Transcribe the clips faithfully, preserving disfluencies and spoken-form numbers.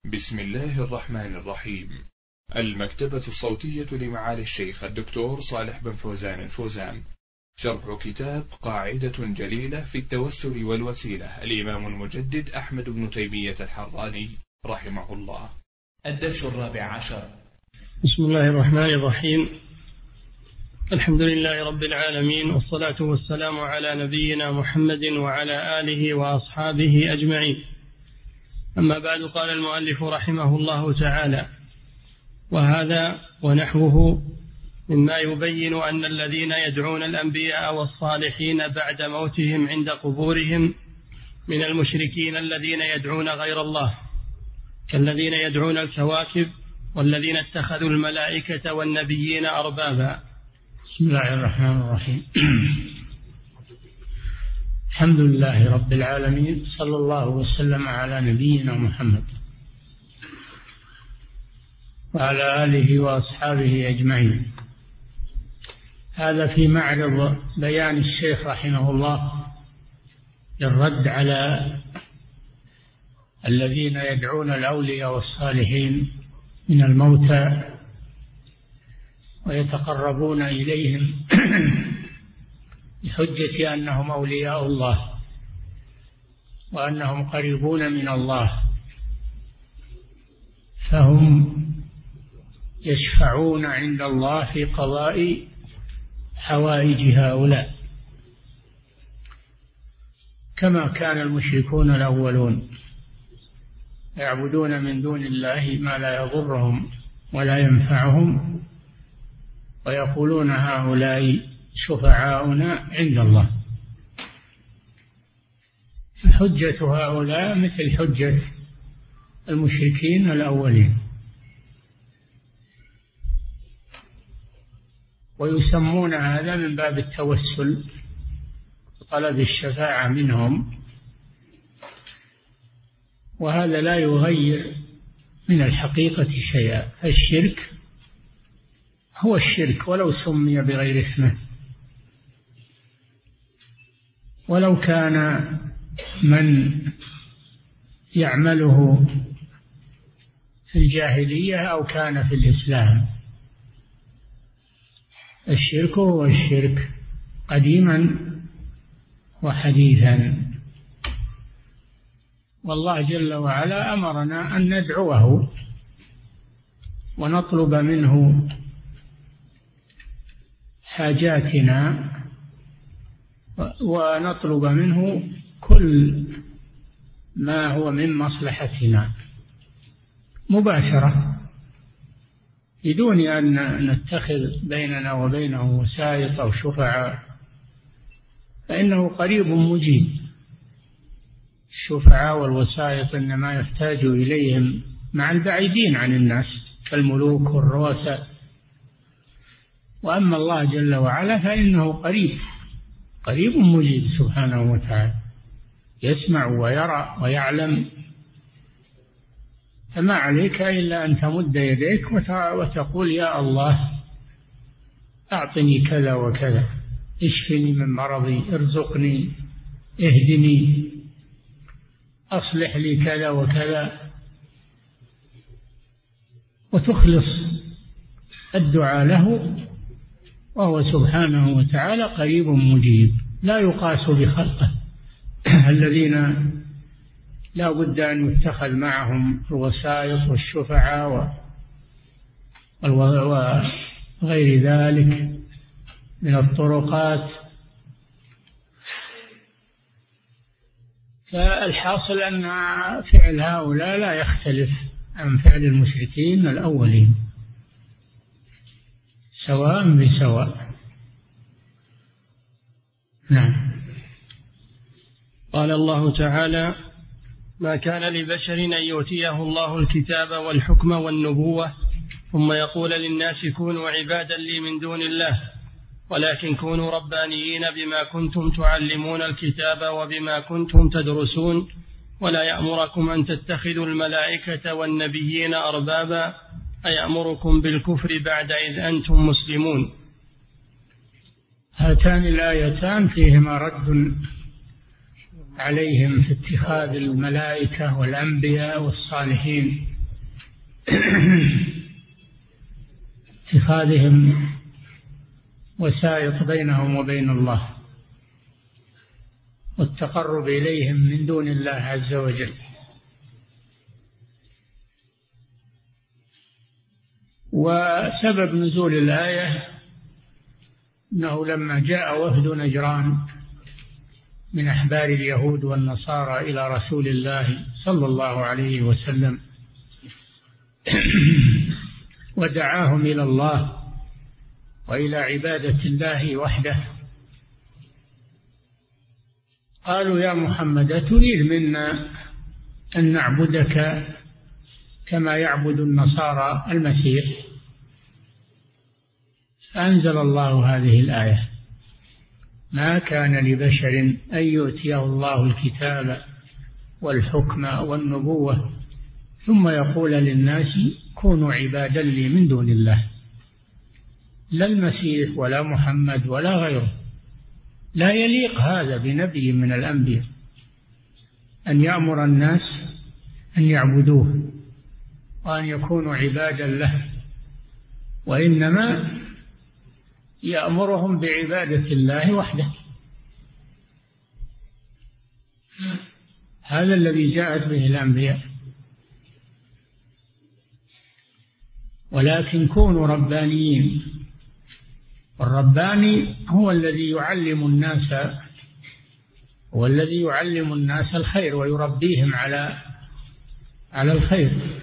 بسم الله الرحمن الرحيم. المكتبة الصوتية لمعالي الشيخ الدكتور صالح بن فوزان الفوزان، شرح كتاب قاعدة جليلة في التوسل والوسيلة، الإمام المجدد أحمد بن تيمية الحراني رحمه الله. الدرس الرابع عشر. بسم الله الرحمن الرحيم. الحمد لله رب العالمين، والصلاة والسلام على نبينا محمد وعلى آله وأصحابه أجمعين. أما بعد، قال المؤلف رحمه الله تعالى: وهذا ونحوه مما يبين أن الذين يدعون الأنبياء والصالحين بعد موتهم عند قبورهم من المشركين الذين يدعون غير الله، كالذين يدعون الكواكب والذين اتخذوا الملائكة والنبيين أربابا. بسم الله الرحمن الرحيم. الحمد لله رب العالمين، صلى الله وسلم على نبينا محمد وعلى آله وأصحابه أجمعين. هذا في معرض بيان الشيخ رحمه الله للرد على الذين يدعون الأولياء والصالحين من الموتى ويتقربون إليهم بحجة أنهم أولياء الله وأنهم قريبون من الله، فهم يشفعون عند الله في قضاء حوائج هؤلاء، كما كان المشركون الأولون يعبدون من دون الله ما لا يضرهم ولا ينفعهم، ويقولون هؤلاء شفعاؤنا عند الله. حجة هؤلاء مثل حجة المشركين الأولين، ويسمون هذا من باب التوسل، طلب الشفاعة منهم، وهذا لا يغير من الحقيقة شيئا. الشرك هو الشرك ولو سمي بغير اسمه، ولو كان من يعمله في الجاهلية أو كان في الإسلام. الشرك هو الشرك قديما وحديثا، والله جل وعلا أمرنا أن ندعوه ونطلب منه حاجاتنا ونطلب منه كل ما هو من مصلحتنا مباشرة، بدون أن نتخذ بيننا وبينه وسائط أو شفعاء، فإنه قريب مجيب. الشفعاء والوسائط إنما يحتاج إليهم مع البعيدين عن الناس كالملوك والرؤساء، وأما الله جل وعلا فإنه قريب قريب مجيب سبحانه وتعالى، يسمع ويرى ويعلم، فما عليك إلا أن تمد يديك وتقول: يا الله أعطني كذا وكذا، اشفني من مرضي، ارزقني، اهدني، أصلح لي كذا وكذا، وتخلص الدعاء له، وهو سبحانه وتعالى قريب مجيب لا يقاس بخلقه الذين لا بد أن يتخذ معهم الوسائط والشفعاء وغير ذلك من الطرقات. فالحاصل أن فعل هؤلاء لا يختلف عن فعل المشركين الأولين، سواء بسواء. نعم. قال الله تعالى: ما كان لبشر أن يؤتيه الله الكتاب والحكم والنبوة ثم يقول للناس كونوا عبادا لي من دون الله، ولكن كونوا ربانيين بما كنتم تعلمون الكتاب وبما كنتم تدرسون، ولا يأمركم أن تتخذوا الملائكة والنبيين أربابا أيأمركم بالكفر بعد إذ أنتم مسلمون. هاتان الآيتان فيهما رد عليهم في اتخاذ الملائكة والأنبياء والصالحين اتخاذهم وسائط بينهم وبين الله والتقرب إليهم من دون الله عز وجل. وسبب نزول الآية أنه لما جاء وفد نجران من أحبار اليهود والنصارى إلى رسول الله صلى الله عليه وسلم ودعاهم إلى الله وإلى عبادة الله وحده، قالوا يا محمد تريد منا أن نعبدك كما يعبد النصارى المسيح؟ فأنزل الله هذه الآية: ما كان لبشر أن يؤتيه الله الكتاب والحكم والنبوة ثم يقول للناس كونوا عبادا لي من دون الله. لا المسيح ولا محمد ولا غيره، لا يليق هذا بنبي من الأنبياء أن يأمر الناس أن يعبدوه وأن يكونوا عبادا له، وإنما يأمرهم بعبادة الله وحده. هذا الذي جاءت به الأنبياء. ولكن كونوا ربانيين، والرباني هو الذي يعلم الناس هو الذي يعلم الناس الخير ويربيهم على على الخير،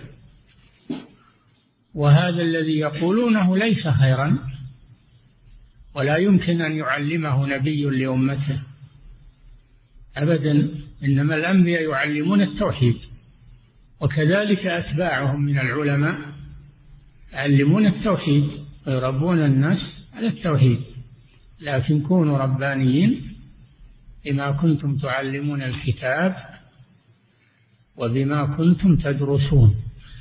وهذا الذي يقولونه ليس خيرا ولا يمكن أن يعلمه نبي لأمته أبدا، إنما الأنبياء يعلمون التوحيد، وكذلك أتباعهم من العلماء يعلمون التوحيد ويربون الناس على التوحيد. لكن كونوا ربانيين بما كنتم تعلمون الكتاب وبما كنتم تدرسون.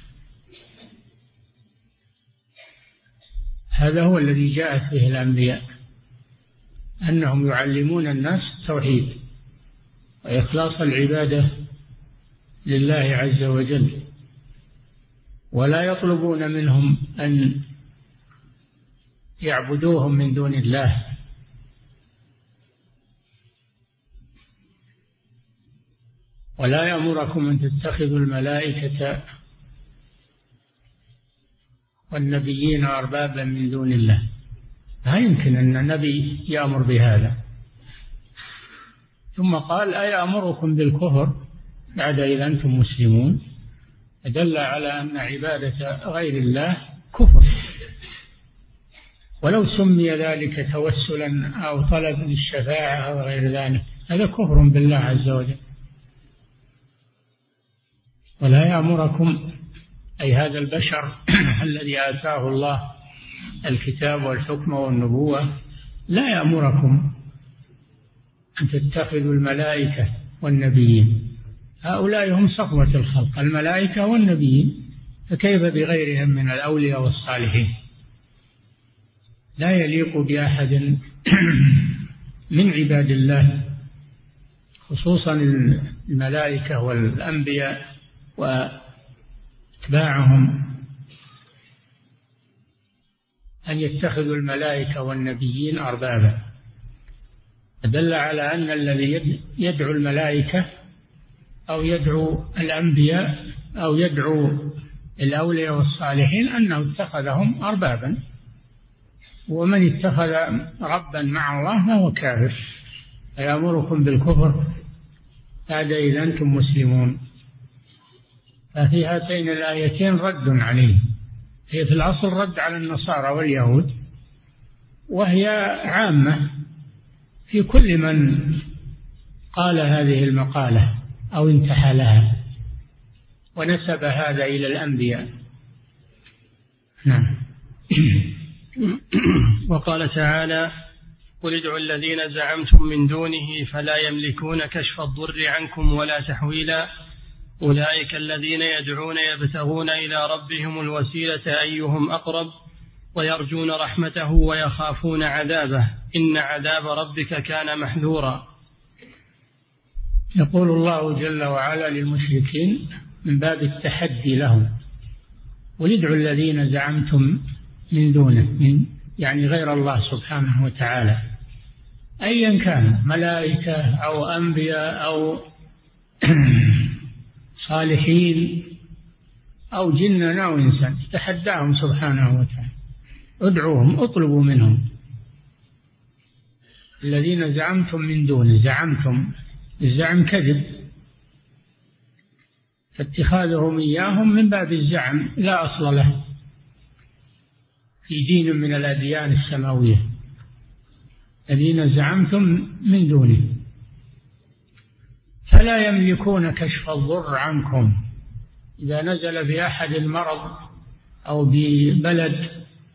هذا هو الذي جاءت به الأنبياء، أنهم يعلمون الناس التوحيد وإخلاص العبادة لله عز وجل، ولا يطلبون منهم أن يعبدوهم من دون الله. ولا يأمركم أن تتخذوا الملائكة والنبيين أربابا من دون الله. لا يمكن أن النبي يأمر بهذا. ثم قال أيأمركم بالكفر بعد إذا أنتم مسلمون؟ دل على أن عبادة غير الله كفر، ولو سمي ذلك توسلا أو طلب للشفاعة أو غير ذلك، هذا كفر بالله عز وجل. ولا يأمركم، أي هذا البشر الذي آتاه الله الكتاب والحكم والنبوة، لا يأمركم أن تتخذوا الملائكة والنبيين. هؤلاء هم صفوة الخلق، الملائكة والنبيين، فكيف بغيرهم من الأولياء والصالحين؟ لا يليق بأحد من عباد الله، خصوصا الملائكة والأنبياء واتباعهم، أن يتخذوا الملائكة والنبيين أربابا. دل على أن الذي يدعو الملائكة أو يدعو الأنبياء أو يدعو الأولياء والصالحين أنه اتخذهم أربابا، ومن اتخذ ربا مع الله فهو كافر. فيأمركم بالكفر هذا إذا أنتم مسلمون. ففي هاتين الآيتين رد عليه. هي في الأصل رد على النصارى واليهود، وهي عامة في كل من قال هذه المقالة أو انتحلها ونسب هذا إلى الأنبياء. نعم. وقال تعالى: قل ادعوا الذين زعمتم من دونه فلا يملكون كشف الضر عنكم ولا تحويلا أولئك الذين يدعون يبتغون إلى ربهم الوسيلة أيهم أقرب ويرجون رحمته ويخافون عذابه إن عذاب ربك كان محذورا. يقول الله جل وعلا للمشركين من باب التحدي لهم قل ادعوا الذين زعمتم من دونه، من يعني غير الله سبحانه وتعالى، أيا كان، ملائكة أو أنبياء أو صالحين أو جنا أو إنسان، تحداهم سبحانه وتعالى، ادعوهم، اطلبوا منهم. الذين زعمتم من دونه، زعمتم، الزعم كذب، فاتخاذهم إياهم من باب الزعم لا أصل له في دين من الأديان السماوية. الذين زعمتم من دونه فلا يملكون كشف الضر عنكم. إذا نزل بأحد المرض أو ببلد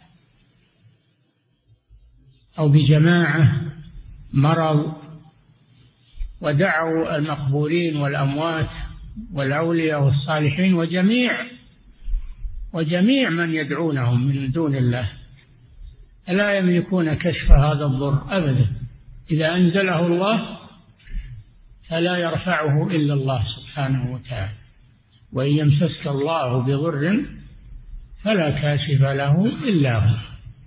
أو بجماعة مرض ودعوا المقبورين والأموات والأولياء والصالحين وجميع وجميع من يدعونهم من دون الله، لا يملكون كشف هذا الضر أبدا. إذا أنزله الله فلا يرفعه إلا الله سبحانه وتعالى، وإن يمسسك الله بضر فلا كاشف له إلا هو.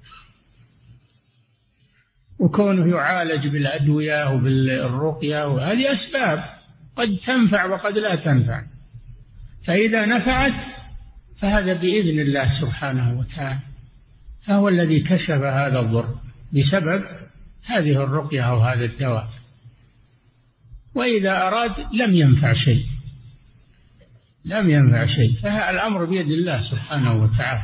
وكونه يعالج بالأدوية وبالرقية، وهذه أسباب قد تنفع وقد لا تنفع، فإذا نفعت فهذا بإذن الله سبحانه وتعالى، فهو الذي كشف هذا الضر بسبب هذه الرقية أو هذا الدواء. وإذا أراد لم ينفع شيء، لم ينفع شيء، فالأمر بيد الله سبحانه وتعالى.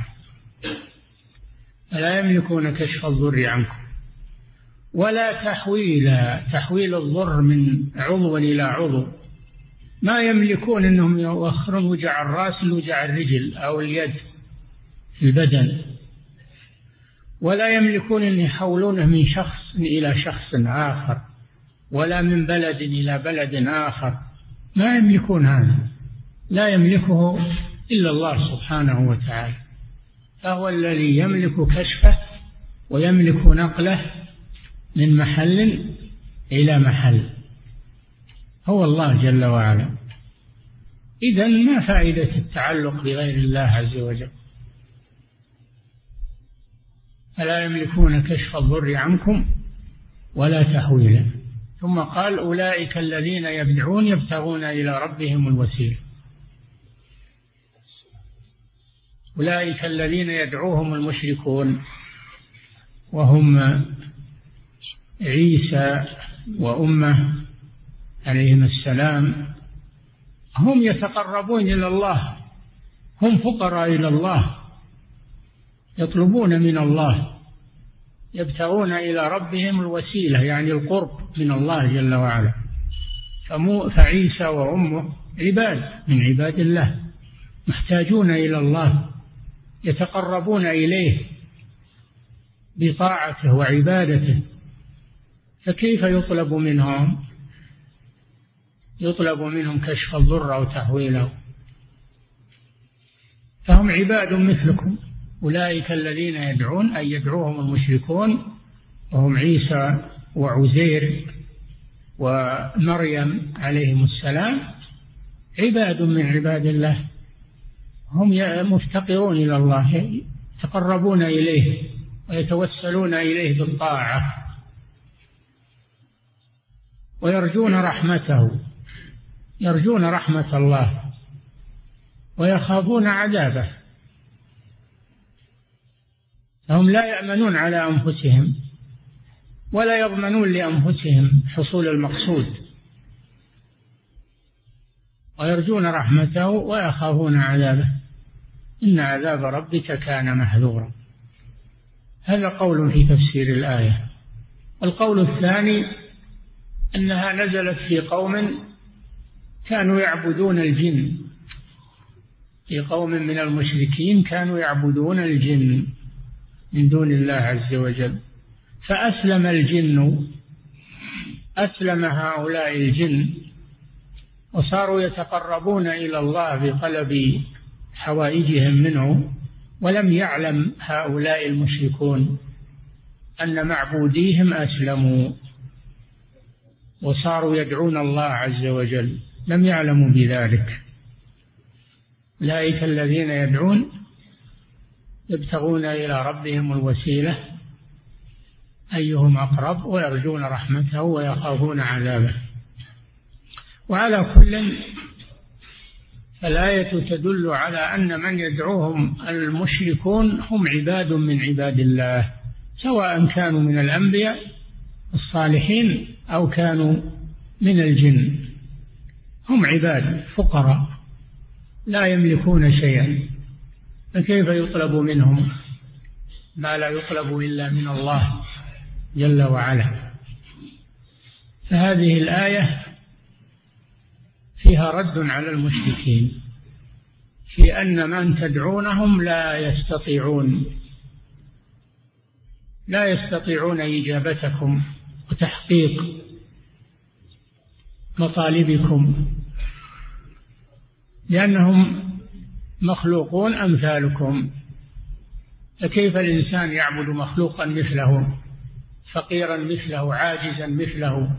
لا يملكون كشف الضر عنكم ولا تحويل تحويل الضر من عضو إلى عضو. ما يملكون أنهم يؤخرون وجع الرأس لوجع الرجل أو اليد في البدن، ولا يملكون أن يحولونه من شخص إلى شخص آخر، ولا من بلد إلى بلد آخر، ما يملكون هذا، لا يملكه إلا الله سبحانه وتعالى، فهو الذي يملك كشفه ويملك نقله من محل إلى محل، هو الله جل وعلا. إذن ما فائدة التعلق بغير الله عز وجل؟ فلا يملكون كشف الضر عنكم ولا تحويله. ثم قال أولئك الذين يدعون يبتغون إلى ربهم الوسيلة. أولئك الذين يدعوهم المشركون وهم عيسى وأمه عليهم السلام، هم يتقربون إلى الله، هم فقراء إلى الله، يطلبون من الله، يبتغون إلى ربهم الوسيلة يعني القرب من الله جل وعلا. فعيسى وأمه عباد من عباد الله، محتاجون إلى الله، يتقربون إليه بطاعته وعبادته، فكيف يطلب منهم يطلب منهم كشف الضر أو تحويله؟ فهم عباد مثلكم. أولئك الذين يدعون أي يدعوهم المشركون وهم عيسى وعزير ومريم عليهم السلام، عباد من عباد الله، هم مفتقرون إلى الله، يتقربون إليه ويتوسلون إليه بالطاعة ويرجون رحمته، يرجون رحمة الله ويخافون عذابه. فهم لا يأمنون على أنفسهم ولا يضمنون لأنفسهم حصول المقصود، ويرجون رحمته ويخافون عذابه. إن عذاب ربك كان محذورا. هذا قول في تفسير الآية. القول الثاني أنها نزلت في قوم كانوا يعبدون الجن، في قوم من المشركين كانوا يعبدون الجن من دون الله عز وجل، فأسلم الجن، أسلم هؤلاء الجن وصاروا يتقربون إلى الله بطلب حوائجهم منه، ولم يعلم هؤلاء المشركون أن معبوديهم أسلموا وصاروا يدعون الله عز وجل، لم يعلموا بذلك. أولئك الذين يدعون يبتغون إلى ربهم الوسيلة أيهم أقرب ويرجون رحمته ويخافون عذابه. وعلى كل الآية تدل على أن من يدعوهم المشركون هم عباد من عباد الله، سواء كانوا من الأنبياء الصالحين أو كانوا من الجن، هم عباد فقراء لا يملكون شيئا، فكيف يطلب منهم ما لا يطلب إلا من الله جل وعلا؟ فهذه الآية فيها رد على المشركين في أن من تدعونهم لا يستطيعون لا يستطيعون إجابتكم وتحقيق مطالبكم، لأنهم مخلوقون أمثالكم. فكيف الإنسان يعبد مخلوقا مثله، فقيرا مثله، عاجزا مثله؟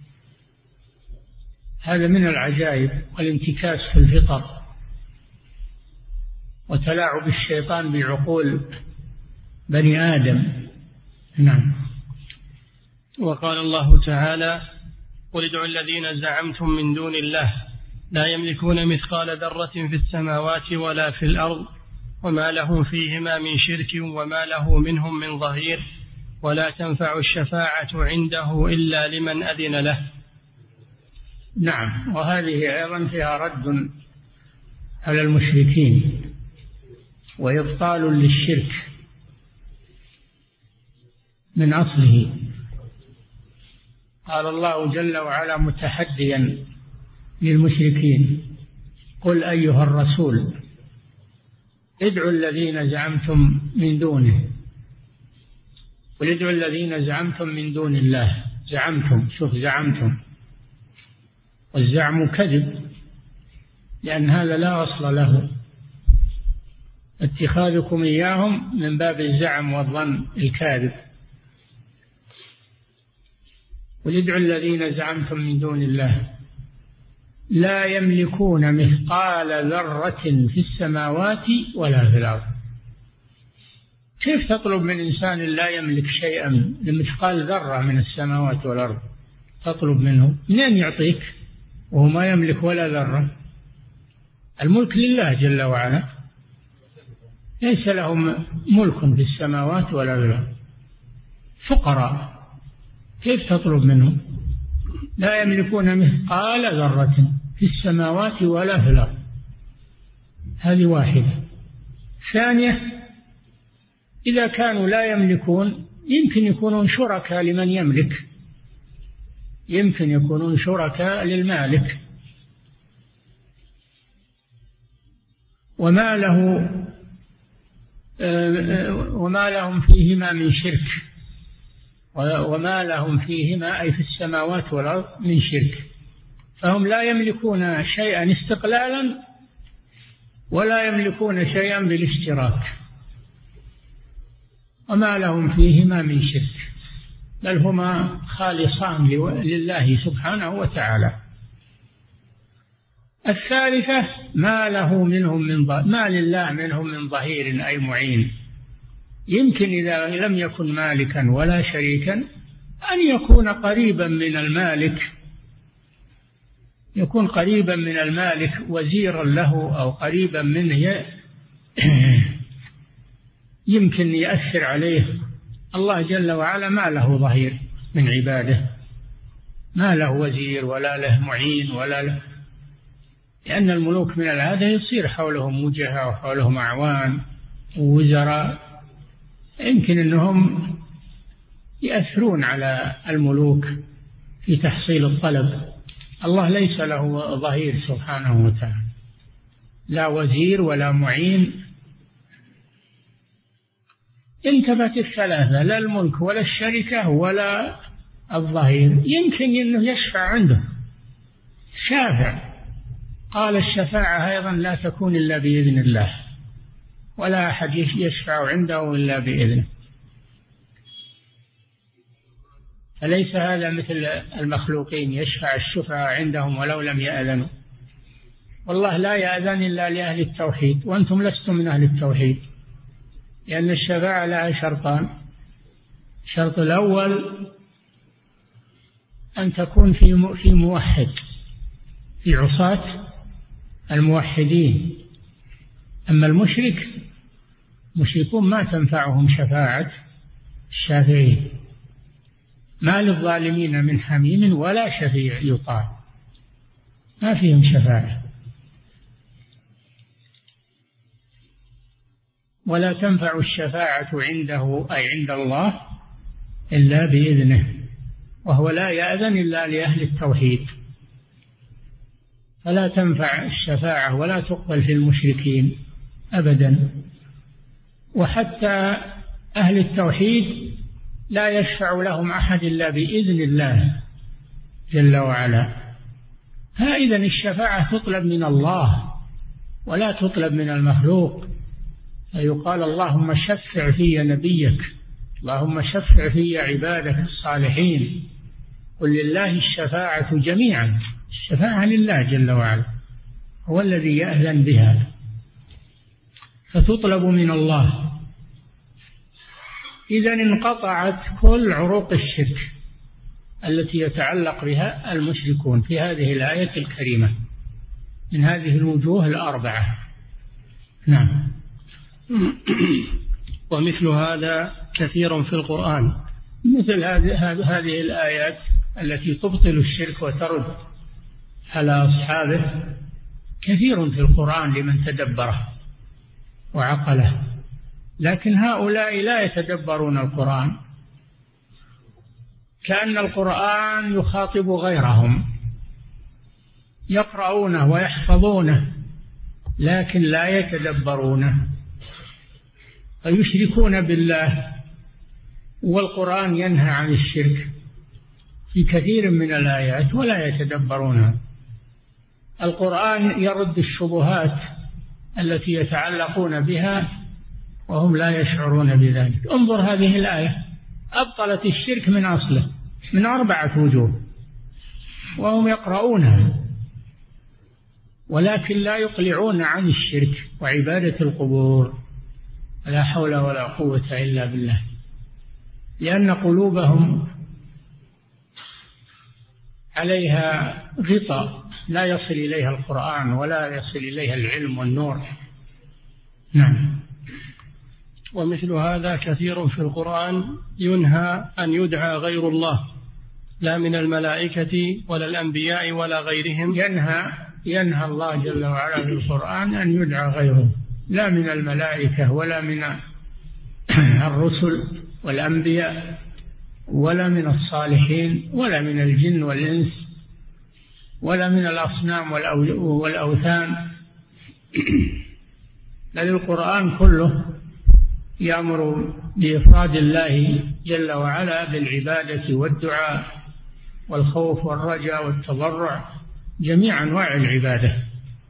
هذا من العجائب والانتكاس في الفطر وتلاعب الشيطان بعقول بني آدم. نعم. وقال الله تعالى: قل ادعوا الذين زعمتم من دون الله لا يملكون مثقال ذرة في السماوات ولا في الأرض وما لهم فيهما من شرك وما له منهم من ظهير ولا تنفع الشفاعة عنده إلا لمن أذن له. نعم، وهذه أيضا فيها رد على المشركين وإبطال للشرك من أصله. قال الله جل وعلا متحديا للمشركين: قل أيها الرسول ادعوا الذين زعمتم من دونه، قل ادعوا الذين زعمتم من دون الله. زعمتم، شوف، زعمتم، والزعم كذب، لأن هذا لا أصل له. اتخاذكم إياهم من باب الزعم والظن الكاذب. قل ادعوا الذين زعمتم من دون الله لا يملكون مثقال ذرة في السماوات ولا في الأرض. كيف تطلب من إنسان لا يملك شيئا لمثقال ذرة من السماوات والأرض؟ تطلب منه منين يعطيك وهو ما يملك ولا ذرة؟ الملك لله جل وعلا، ليس لهم ملك في السماوات ولا في الأرض، فقراء، كيف تطلب منهم؟ لا يملكون مثقال ذرة في السماوات ولا في الأرض. هذه واحدة. ثانية، إذا كانوا لا يملكون يمكن يكونون شركاء لمن يملك، يمكن يكونون شركاء للمالك، وما له وما لهم فيهما من شرك، وما لهم فيهما أي في السماوات والأرض من شرك، فهم لا يملكون شيئا استقلالا ولا يملكون شيئا بالاشتراك، وما لهم فيهما من شرك، بل هما خالصان لله سبحانه وتعالى. الثالثة، ما له منهم من ظهير، ما لله منهم من ظهير أي معين. يمكن إذا لم يكن مالكا ولا شريكا أن يكون قريبا من المالك، يكون قريبا من المالك وزيرا له أو قريبا منه، يمكن يأثر عليه. الله جل وعلا ما له ظهير من عباده، ما له وزير ولا له معين ولا له، لأن الملوك من العادة يصير حولهم وجهاء وحولهم أعوان ووزراء، يمكن أنهم يأثرون على الملوك في تحصيل الطلب. الله ليس له ظهير سبحانه وتعالى، لا وزير ولا معين. انتبهت الثلاثة، لا الملك ولا الشركة ولا الظهير. يمكن أنه يشفع عنده شافع، قال الشفاعة أيضا لا تكون إلا بإذن الله، ولا أحد يشفع عنده إلا بإذنه. أليس هذا مثل المخلوقين يشفع الشفعاء عندهم ولو لم يأذنوا؟ والله لا يأذن إلا لأهل التوحيد، وأنتم لستم من أهل التوحيد، لأن الشفاعة لها شرطان. الشرط الأول أن تكون في في موحد، في عصاة الموحدين. أما المشرك، المشركون ما تنفعهم شفاعة الشافعين. ما للظالمين من حميم ولا شفيع يطاع، ما فيهم شفاعة. ولا تنفع الشفاعة عنده أي عند الله إلا بإذنه، وهو لا يأذن إلا لأهل التوحيد. فلا تنفع الشفاعة ولا تقبل في المشركين أبدا. وحتى أهل التوحيد لا يشفع لهم أحد إلا بإذن الله جل وعلا. فإذا الشفاعة تطلب من الله ولا تطلب من المخلوق. فيقال اللهم شفع في نبيك، اللهم شفع في عبادك الصالحين. قل لله الشفاعة جميعا، الشفاعة لله جل وعلا، هو الذي يأذن بها، فتطلب من الله. إذن انقطعت كل عروق الشرك التي يتعلق بها المشركون في هذه الآية الكريمة من هذه الوجوه الأربعة. نعم. ومثل هذا كثير في القرآن، مثل هذه الآيات التي تبطل الشرك وترد على أصحابه كثير في القرآن لمن تدبره وعقله. لكن هؤلاء لا يتدبرون القرآن، كأن القرآن يخاطب غيرهم، يقرؤونه ويحفظونه لكن لا يتدبرونه، فيشركون بالله. والقرآن ينهى عن الشرك في كثير من الآيات ولا يتدبرونها. القرآن يرد الشبهات التي يتعلقون بها وهم لا يشعرون بذلك. انظر هذه الآية أبطلت الشرك من أصله من أربعة وجوه وهم يقرؤونها، ولكن لا يقلعون عن الشرك وعبادة القبور. لا حول ولا قوة إلا بالله، لأن قلوبهم عليها غطاء لا يصل إليها القرآن ولا يصل إليها العلم والنور. نعم. ومثل هذا كثير في القرآن ينهى أن يدعى غير الله، لا من الملائكة ولا الأنبياء ولا غيرهم. ينهى ينهى الله جل وعلا في القرآن أن يدعى غيره، لا من الملائكة ولا من الرسل والأنبياء ولا من الصالحين ولا من الجن والإنس ولا من الأصنام والأوثان. بل القرآن كله يأمر بإفراد الله جل وعلا بالعبادة والدعاء والخوف والرجاء والتضرع، جميع أنواع العبادة.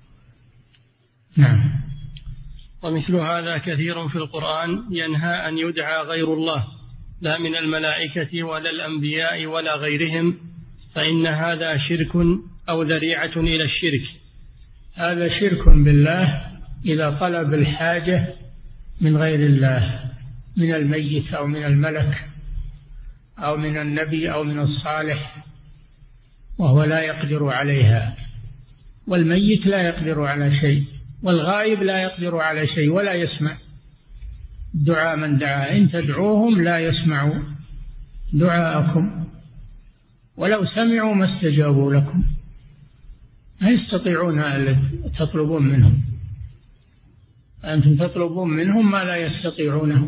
نعم. ومثل هذا كثير في القرآن ينهى أن يدعى غير الله، لا من الملائكة ولا الأنبياء ولا غيرهم، فإن هذا شرك أو ذريعة إلى الشرك. هذا شرك بالله إذا طلب الحاجة من غير الله، من الميت أو من الملك أو من النبي أو من الصالح، وهو لا يقدر عليها. والميت لا يقدر على شيء، والغائب لا يقدر على شيء ولا يسمع دعاء من دعا. إن تدعوهم لا يسمعوا دعاءكم ولو سمعوا ما استجابوا لكم. لا يستطيعون أن تطلبون منهم، أنتم تطلبون منهم ما لا يستطيعونه.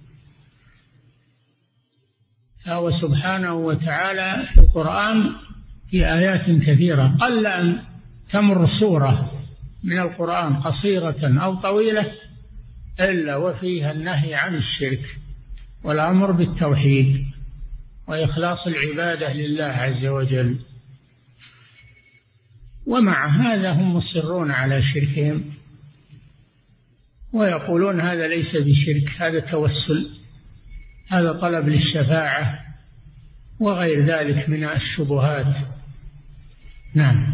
فهو سبحانه وتعالى في القرآن في آيات كثيرة قل أن تمر سورة من القرآن قصيرة أو طويلة إلا وفيها النهي عن الشرك والأمر بالتوحيد وإخلاص العبادة لله عز وجل. ومع هذا هم مصرون على شركهم ويقولون هذا ليس بشرك، هذا توسل، هذا طلب للشفاعة وغير ذلك من الشبهات. نعم.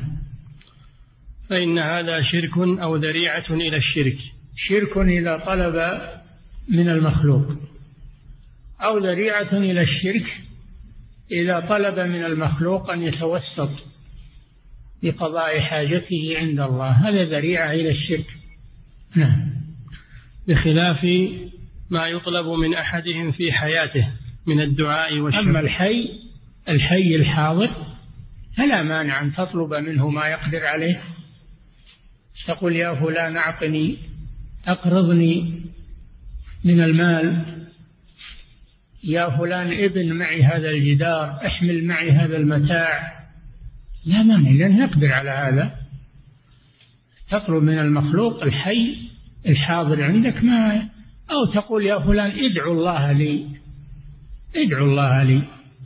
فإن هذا شرك أو ذريعة إلى الشرك. شرك إذا طلب من المخلوق، أو ذريعة إلى الشرك إذا طلب من المخلوق أن يتوسط بقضاء حاجته عند الله، هذا ذريعة إلى الشرك. نعم. بخلاف ما يطلب من أحدهم في حياته من الدعاء والشفاعة. أما الحي الحي الحاضر فلا مانع أن تطلب منه ما يقدر عليه، تقول يا فلان أعطني أقرضني من المال، يا فلان ابن معي هذا الجدار، احمل معي هذا المتاع، لا مانع لأنه يقدر على هذا. تطلب من المخلوق الحي الحاضر عندك ما، أو تقول يا فلان ادعو الله لي، ادعو الله لي،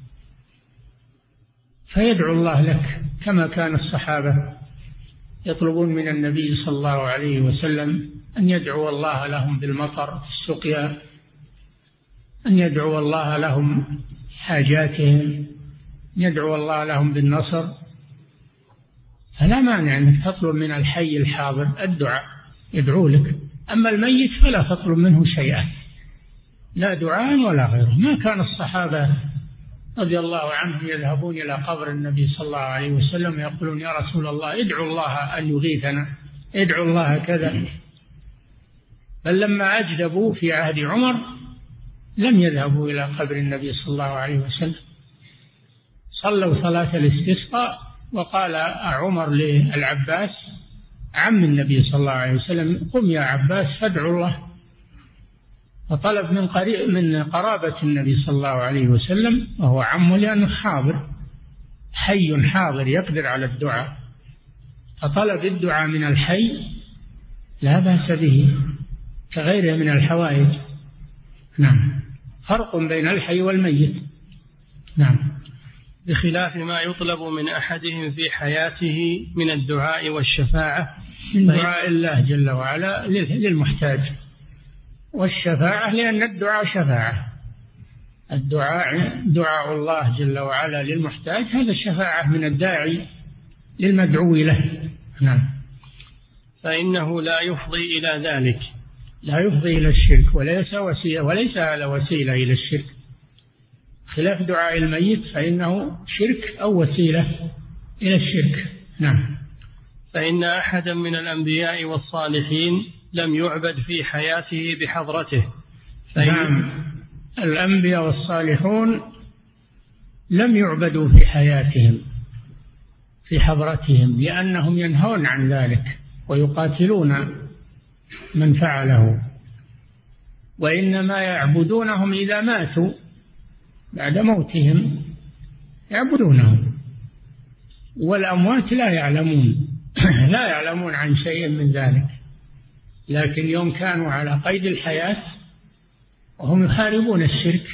فيدعو الله لك، كما كان الصحابة يطلبون من النبي صلى الله عليه وسلم أن يدعو الله لهم بالمطر في السقيا، أن يدعو الله لهم حاجاتهم، يدعو الله لهم بالنصر. فلا مانع أنك تطلب من الحي الحاضر الدعاء، يدعو لك. أما الميت فلا تطلب منه شيئا، لا دعاء ولا غيره. ما كان الصحابة رضي الله عنهم يذهبون إلى قبر النبي صلى الله عليه وسلم يقولون يا رسول الله ادعو الله أن يغيثنا، ادعو الله كذا. بل لما أجدبوا في عهد عمر لم يذهبوا إلى قبر النبي صلى الله عليه وسلم، صلوا صلاة الاستسقاء، وقال عمر للعباس عم النبي صلى الله عليه وسلم قم يا عباس فادعو الله، فطلب من قريب من قرابة النبي صلى الله عليه وسلم وهو عمه لأنه حاضر، حي حاضر يقدر على الدعاء، فطلب الدعاء من الحي لا بأس به كغيره من الحوائج. نعم. فرق بين الحي والميت. نعم. بخلاف ما يطلب من أحدهم في حياته من الدعاء والشفاعة، من دعاء الله جل وعلا للمحتاج، والشفاعة لأن الدعاء شفاعة، الدعاء دعاء الله جل وعلا للمحتاج، هذا الشفاعة من الداعي للمدعو له. نعم. فإنه لا يفضي إلى ذلك، لا يفضي إلى الشرك، وليس وسيلة، وليس هذا وسيلة إلى الشرك، خلاف دعاء الميت فإنه شرك أو وسيلة إلى الشرك. نعم. فإن أحدا من الأنبياء والصالحين لم يعبد في حياته بحضرته. نعم. الأنبياء والصالحون لم يعبدوا في حياتهم في حضرتهم، لأنهم ينهون عن ذلك ويقاتلون من فعله، وإنما يعبدونهم إذا ماتوا، بعد موتهم يعبدونهم، والأموات لا يعلمون لا يعلمون عن شيء من ذلك، لكن يوم كانوا على قيد الحياة وهم يحاربون الشرك.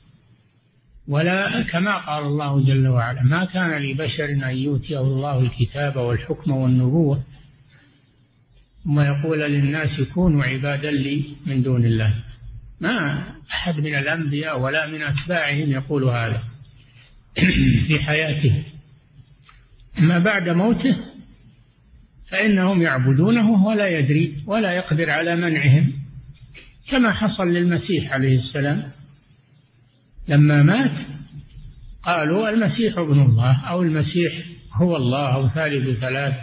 ولا كما قال الله جل وعلا ما كان لبشر أن يؤتيه الله الكتاب والحكم والنبوة ثم يقول للناس كونوا عبادا لي من دون الله. ما أحد من الأنبياء ولا من أتباعهم يقول هذا في حياته، أما بعد موته فإنهم يعبدونه ولا يدري ولا يقدر على منعهم، كما حصل للمسيح عليه السلام لما مات قالوا المسيح ابن الله أو المسيح هو الله أو ثالث ثلاث.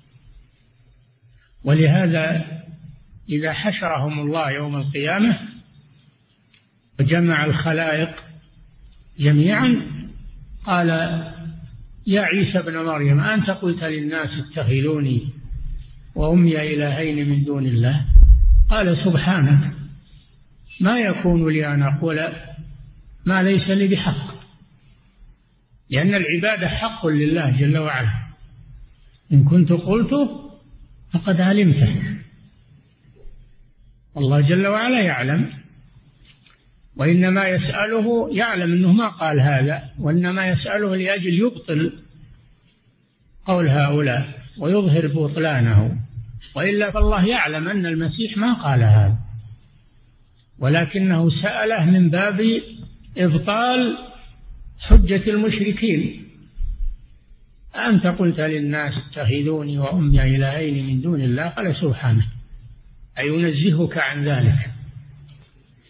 ولهذا إذا حشرهم الله يوم القيامة وجمع الخلائق جميعا قال يا عيسى ابن مريم أنت قلت للناس اتخذوني وأمي إلهين من دون الله؟ قال سبحانك ما يكون لي أن أقول ما ليس لي بحق، لأن العبادة حق لله جل وعلا، إن كنت قلته فقد علمته، الله جل وعلا يعلم، وإنما يسأله يعلم أنه ما قال هذا، وإنما يسأله لأجل يبطل قول هؤلاء ويظهر بطلانه، وإلا فالله يعلم أن المسيح ما قال هذا، ولكنه سأله من باب إبطال حجة المشركين. أنت قلت للناس اتخذوني وأمي إلهين من دون الله؟ قال سبحانه، أي ينزهك عن ذلك.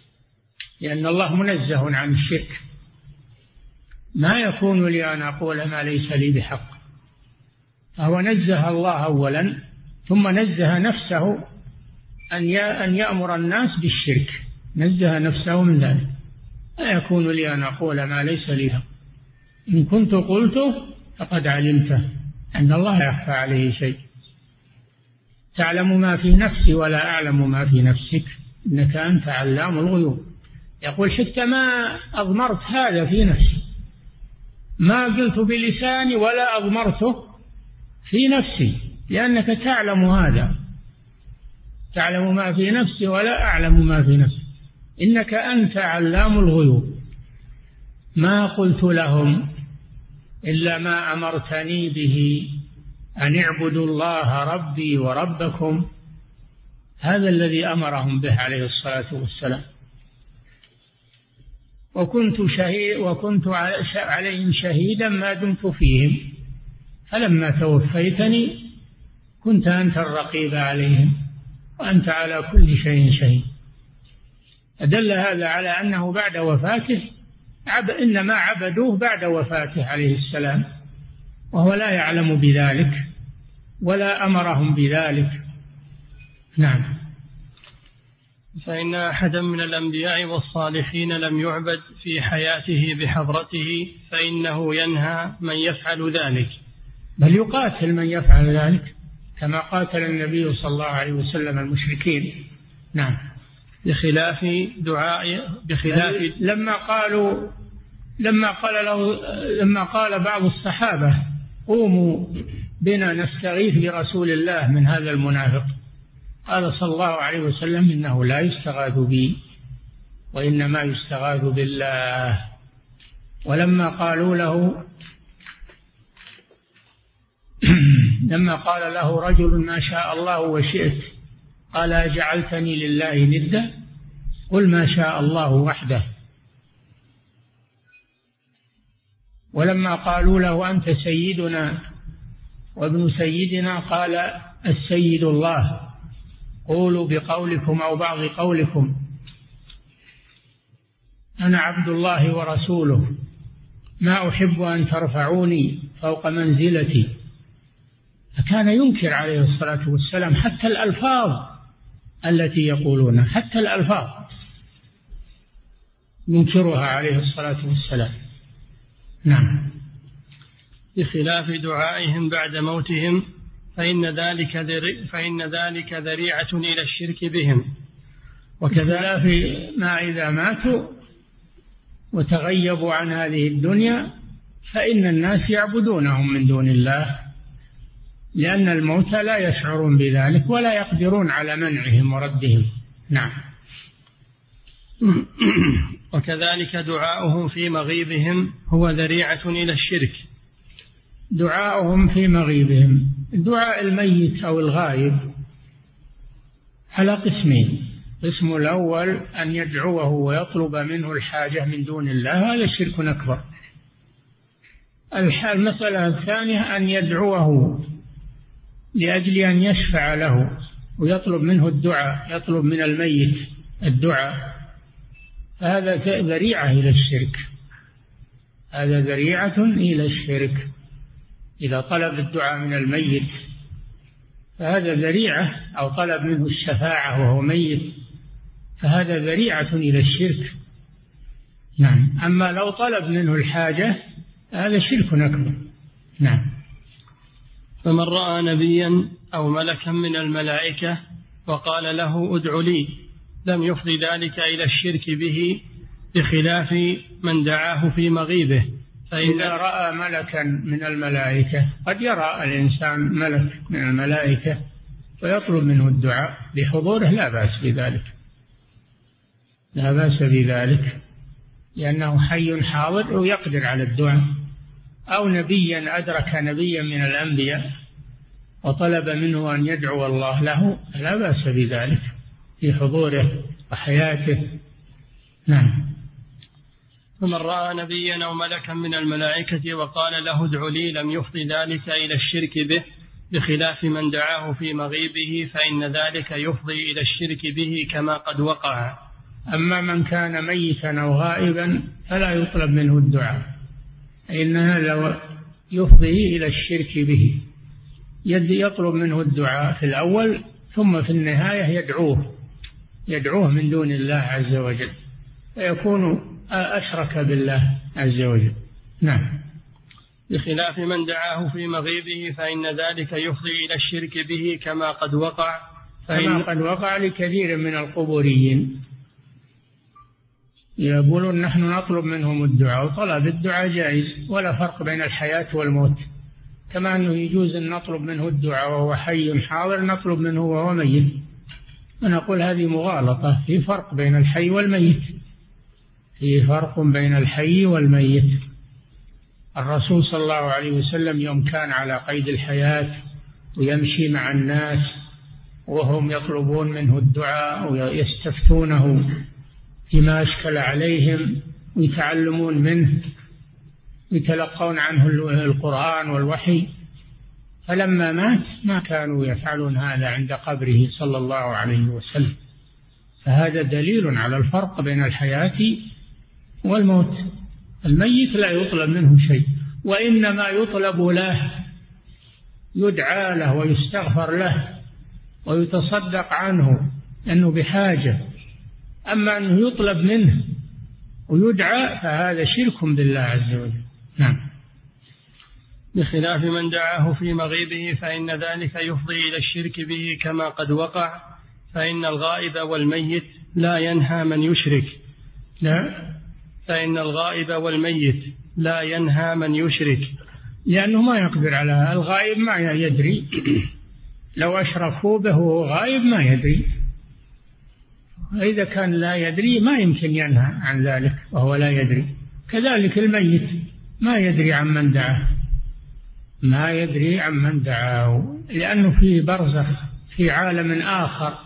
لأن الله منزه عن الشرك. ما يكون لي أن أقول ما ليس لي بحق. فهو نزه الله أولا، ثم نزه نفسه أن يأمر الناس بالشرك، نزه نفسه من ذلك. لا يكون لي أن أقول ما ليس لي حق، إن كنت قلته فقد علمته، أن الله لا يخفى عليه شيء. تعلم ما في نفسي ولا أعلم ما في نفسك، إنك أنت علام الغيوب. يقول حتى ما أضمرت هذا في نفسي، ما قلت بلساني ولا أضمرته في نفسي، لأنك تعلم هذا، تعلم ما في نفسي ولا أعلم ما في نفسي، إنك أنت علام الغيوب. ما قلت لهم إلا ما أمرتني به، أن اعبدوا الله ربي وربكم. هذا الذي أمرهم به عليه الصلاة والسلام. وكنت شهيد وكنت عليهم شهيدا ما دمت فيهم، فلما توفيتني كنت أنت الرقيب عليهم وأنت على كل شيء شهيد. أدل هذا على أنه بعد وفاته عب إنما عبدوه بعد وفاته عليه السلام، وهو لا يعلم بذلك ولا أمرهم بذلك. نعم. فإن أحدا من الأنبياء والصالحين لم يعبد في حياته بحضرته، فإنه ينهى من يفعل ذلك، بل يقاتل من يفعل ذلك كما قاتل النبي صلى الله عليه وسلم المشركين. نعم. بخلاف دعاء بخلاف لما قالوا لما قال له لما قال بعض الصحابة قوموا بنا نستغيث برسول الله من هذا المنافق، قال صلى الله عليه وسلم إنه لا يستغاث بي وإنما يستغاث بالله. ولما قالوا له لما قال له رجل ما شاء الله وشئت قال أجعلتني لله ندا قل ما شاء الله وحده. ولما قالوا له أنت سيدنا وابن سيدنا قال السيد الله قولوا بقولكم أو بعض قولكم أنا عبد الله ورسوله ما أحب أن ترفعوني فوق منزلتي. فكان ينكر عليه الصلاة والسلام حتى الألفاظ التي يقولونها، حتى الألفاظ ينكرها عليه الصلاة والسلام. نعم. بخلاف دعائهم بعد موتهم فإن ذلك ذري فإن ذلك ذريعة إلى الشرك بهم. وكذلك ما إذا ماتوا وتغيبوا عن هذه الدنيا فإن الناس يعبدونهم من دون الله، لأن الموتى لا يشعرون بذلك ولا يقدرون على منعهم وردهم. نعم. وكذلك دعاؤهم في مغيبهم هو ذريعة إلى الشرك. دعاؤهم في مغيبهم، دعاء الميت أو الغائب على قسمين. القسم الأول أن يدعوه ويطلب منه الحاجة من دون الله، هذا شرك أكبر. المسألة الثانية أن يدعوه لأجل أن يشفع له ويطلب منه الدعاء، يطلب من الميت الدعاء، فهذا ذريعة إلى الشرك، هذا ذريعة إلى الشرك. إذا طلب الدعاء من الميت فهذا ذريعة، أو طلب منه الشفاعة وهو ميت فهذا ذريعة إلى الشرك. نعم. أما لو طلب منه الحاجة هذا شرك أكبر. نعم. فمن رأى نبيا أو ملكا من الملائكة وقال له ادع لي لم يفض ذلك إلى الشرك به، بخلاف من دعاه في مغيبه. فإذا رأى ملكا من الملائكة، قد يرى الإنسان ملك من الملائكة ويطلب منه الدعاء بحضوره، لا بأس بذلك، لا بأس بذلك، لأنه حي حاضر ويقدر على الدعاء. أو نبيا أدرك نبيا من الأنبياء وطلب منه أن يدعو الله له، لا بأس بذلك في حضوره وحياته. نعم. فمن رأى نبيا أو ملكا من الملائكة وقال له ادع لي لم يفض ذلك إلى الشرك به، بخلاف من دعاه في مغيبه، فإن ذلك يفضي إلى الشرك به كما قد وقع. أما من كان ميتا أو غائبا فلا يطلب منه الدعاء، إنها لو يفضي إلى الشرك به. يطلب منه الدعاء في الأول، ثم في النهاية يدعوه يدعوه من دون الله عز وجل، فيكون أشرك بالله عز وجل. نعم. بخلاف من دعاه في مغيبه فإن ذلك يفضي إلى الشرك به كما قد وقع كما قد وقع لكثير من القبوريين، يقولون نحن نطلب منهم الدعاء، وطلب الدعاء جائز ولا فرق بين الحياة والموت، كما أنه يجوز أن نطلب منه الدعاء وهو حي حاضر، نطلب منه وهو ميت. ونقول هذه مغالطة، في فرق بين الحي والميت، في فرق بين الحي والميت. الرسول صلى الله عليه وسلم يوم كان على قيد الحياة ويمشي مع الناس وهم يطلبون منه الدعاء ويستفتونه فيما أشكل عليهم ويتعلمون منه ويتلقون عنه القرآن والوحي، فلما مات ما كانوا يفعلون هذا عند قبره صلى الله عليه وسلم. فهذا دليل على الفرق بين الحياة والموت. الميت لا يطلب منه شيء، وإنما يطلب له، يدعى له ويستغفر له ويتصدق عنه لأنه بحاجة. أما أنه يطلب منه ويدعى فهذا شرك بالله عز وجل. نعم. بخلاف من دعاه في مغيبه فإن ذلك يفضي إلى الشرك به كما قد وقع، فإن الغائب والميت لا ينهى من يشرك لا فإن الغائب والميت لا ينهى من يشرك، لأنه ما يقدر على الغائب، ما يدري لو أشركوا به غائب ما يدري، إذا كان لا يدري ما يمكن ينهى عن ذلك وهو لا يدري. كذلك الميت ما يدري عن من دعاه، ما يدري عن من دعاه، لأنه في برزخ، في عالم آخر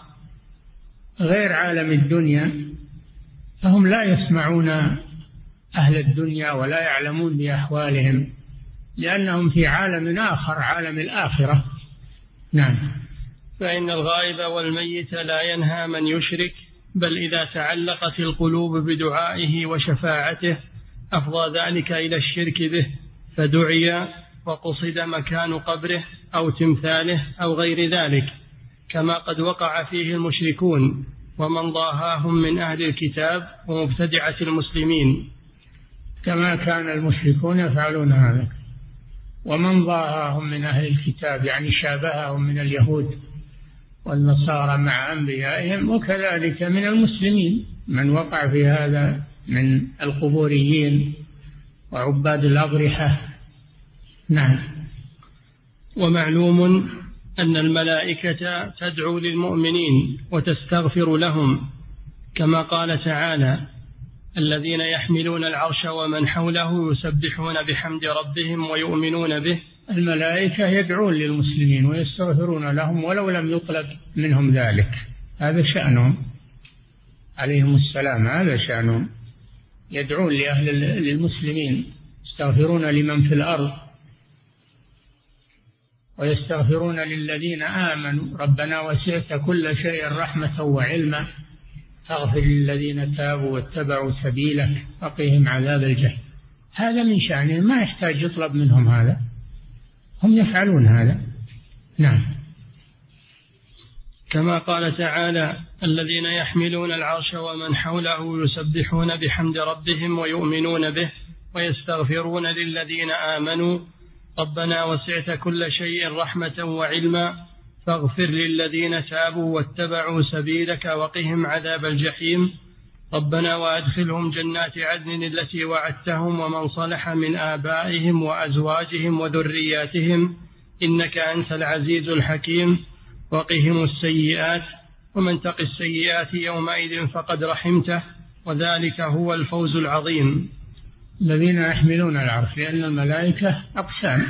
غير عالم الدنيا، فهم لا يسمعون أهل الدنيا ولا يعلمون بأحوالهم، لأنهم في عالم آخر، عالم الآخرة. نعم. فإن الغائب والميت لا ينهى من يشرك، بل إذا تعلقت القلوب بدعائه وشفاعته أفضى ذلك إلى الشرك به، فدعي وقصد مكان قبره أو تمثاله أو غير ذلك، كما قد وقع فيه المشركون ومن ضاهاهم من أهل الكتاب ومبتدعة المسلمين، كما كان المشركون يفعلون هذا، ومن ضاهاهم من أهل الكتاب يعني شابههم من اليهود والنصارى مع أنبيائهم، وكذلك من المسلمين من وقع في هذا من القبوريين وعباد الأضرحة. نعم. ومعلوم أن الملائكة تدعو للمؤمنين وتستغفر لهم، كما قال تعالى: الذين يحملون العرش ومن حوله يسبحون بحمد ربهم ويؤمنون به. الملائكة يدعون للمسلمين ويستغفرون لهم ولو لم يطلب منهم ذلك، هذا شأنهم عليهم السلام، هذا شأنهم، يدعون لأهل للمسلمين، يستغفرون لمن في الأرض ويستغفرون للذين آمنوا ربنا وسعت كل شيء رحمة وعلما فاغفر للذين تابوا واتبعوا سبيلك وقهم عذاب الجحيم. هذا من شأنهم، ما يحتاج يطلب منهم هذا، هم يفعلون هذا. نعم. كما قال تعالى: الذين يحملون العرش ومن حوله يسبحون بحمد ربهم ويؤمنون به ويستغفرون للذين آمنوا ربنا وسعت كل شيء رحمة وعلما فاغفر للذين تابوا واتبعوا سبيلك وقهم عذاب الجحيم ربنا وأدخلهم جنات عدن التي وعدتهم ومن صلح من آبائهم وأزواجهم وذرياتهم إنك أنت العزيز الحكيم وقهم السيئات ومن تق السيئات يومئذ فقد رحمته وذلك هو الفوز العظيم. الذين يحملون العرش، لأن الملائكة أقسام،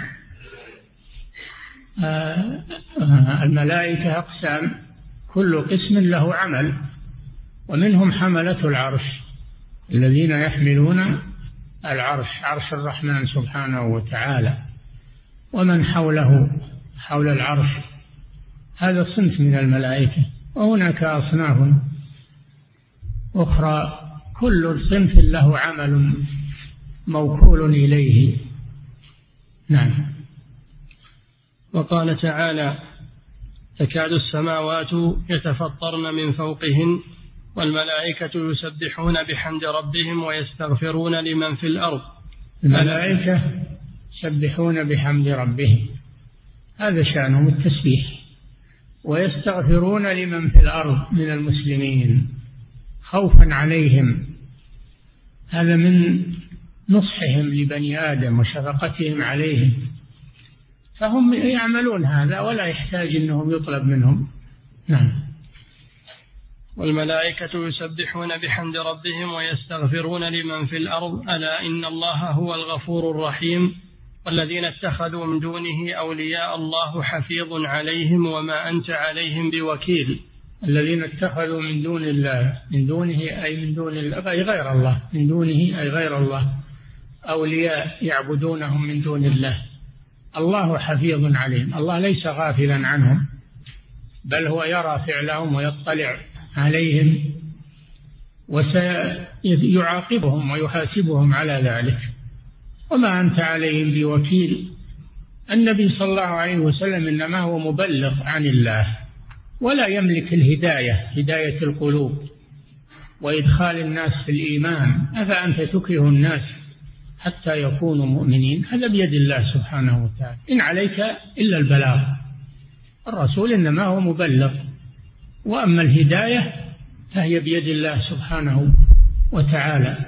آه الملائكة أقسام، كل قسم له عمل، ومنهم حملة العرش الذين يحملون العرش، عرش الرحمن سبحانه وتعالى، ومن حوله حول العرش، هذا صنف من الملائكة، وهناك أصناف. أخرى، كل صنف له عمل موكول إليه. نعم. وقال تعالى: تكاد السماوات يتفطرن من فوقهن والملائكة يسبحون بحمد ربهم ويستغفرون لمن في الأرض. الملائكة يسبحون بحمد ربهم، هذا شأنهم التسبيح، ويستغفرون لمن في الأرض من المسلمين خوفا عليهم، هذا من نصحهم لبني آدم وشفقتهم عليهم، فهم يعملون هذا ولا يحتاج أنهم يطلب منهم. نعم. والملائكة يسبحون بحمد ربهم ويستغفرون لمن في الأرض ألا إن الله هو الغفور الرحيم والذين اتخذوا من دونه أولياء الله حفيظ عليهم وما أنت عليهم بوكيل. الذين اتخذوا من دون الله، من دونه أي من دون أي غير الله، من دونه أي غير الله، أولياء يعبدونهم من دون الله، الله حفيظ عليهم، الله ليس غافلا عنهم، بل هو يرى فعلهم ويطلع عليهم وسيعاقبهم ويحاسبهم على ذلك، وما أنت عليهم بوكيل. النبي صلى الله عليه وسلم إنما هو مبلغ عن الله، ولا يملك الهداية، هداية القلوب وإدخال الناس في الإيمان. أفأنت تكره الناس حتى يكونوا مؤمنين؟ هذا بيد الله سبحانه وتعالى، إن عليك إلا البلاغ. الرسول إنما هو مبلغ، وأما الهداية فهي بيد الله سبحانه وتعالى،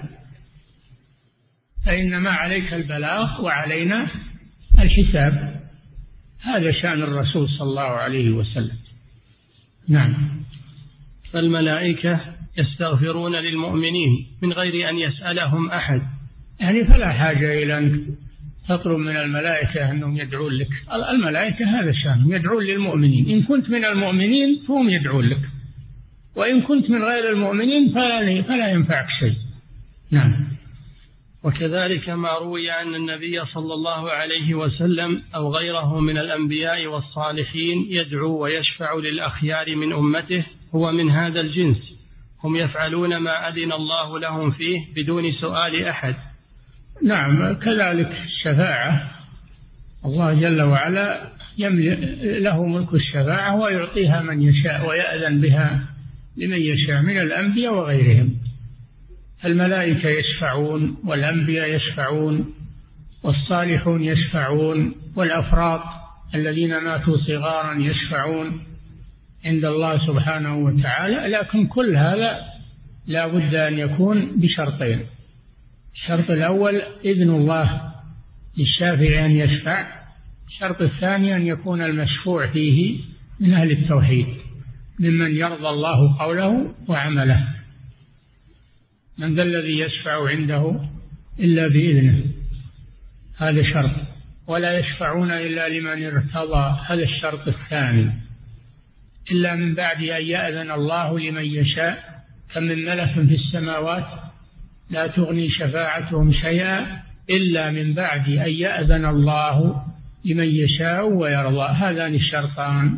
فإنما عليك البلاغ وعلينا الحساب. هذا شأن الرسول صلى الله عليه وسلم. نعم. فالملائكة يستغفرون للمؤمنين من غير أن يسألهم أحد، يعني فلا حاجة إلى أن تطلب من الملائكة أنهم يدعون لك. الملائكة هذا شأنهم، يدعون للمؤمنين، إن كنت من المؤمنين فهم يدعون لك، وإن كنت من غير المؤمنين فلا, فلا ينفعك شيء. نعم. وكذلك ما روي أن النبي صلى الله عليه وسلم أو غيره من الأنبياء والصالحين يدعو ويشفع للأخيار من أمته هو من هذا الجنس، هم يفعلون ما أذن الله لهم فيه بدون سؤال أحد. نعم. كذلك الشفاعة، الله جل وعلا له ملك الشفاعة ويعطيها من يشاء ويأذن بها لمن يشاء من الأنبياء وغيرهم. الملائكة يشفعون، والأنبياء يشفعون، والصالحون يشفعون، والأفراط الذين ماتوا صغارا يشفعون عند الله سبحانه وتعالى. لكن كل هذا لا بد أن يكون بشرطين: الشرط الأول إذن الله للشافع أن يشفع، الشرط الثاني أن يكون المشفوع فيه من أهل التوحيد ممن يرضى الله قوله وعمله. من ذا الذي يشفع عنده إلا بإذنه، هذا شرط. ولا يشفعون إلا لمن ارتضى، هذا الشرط الثاني. إلا من بعد أن يأذن الله لمن يشاء، كم من ملك في السماوات لا تغني شفاعتهم شيئا إلا من بعد أن يأذن الله لمن يشاء ويرضى. هذان الشرطان.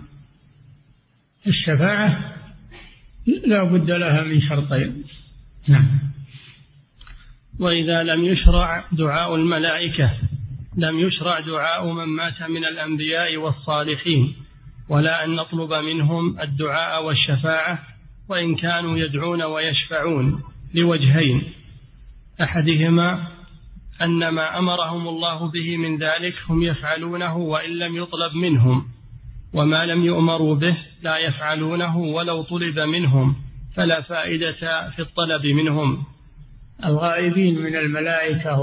الشفاعة لا بد لها من شرطين. نعم. وإذا لم يشرع دعاء الملائكة لم يشرع دعاء من مات من الأنبياء والصالحين، ولا أن نطلب منهم الدعاء والشفاعة وإن كانوا يدعون ويشفعون، لوجهين: أحدهما أن ما أمرهم الله به من ذلك هم يفعلونه وإن لم يطلب منهم، وما لم يؤمروا به لا يفعلونه ولو طلب منهم، فلا فائدة في الطلب منهم. الغائبين من الملائكة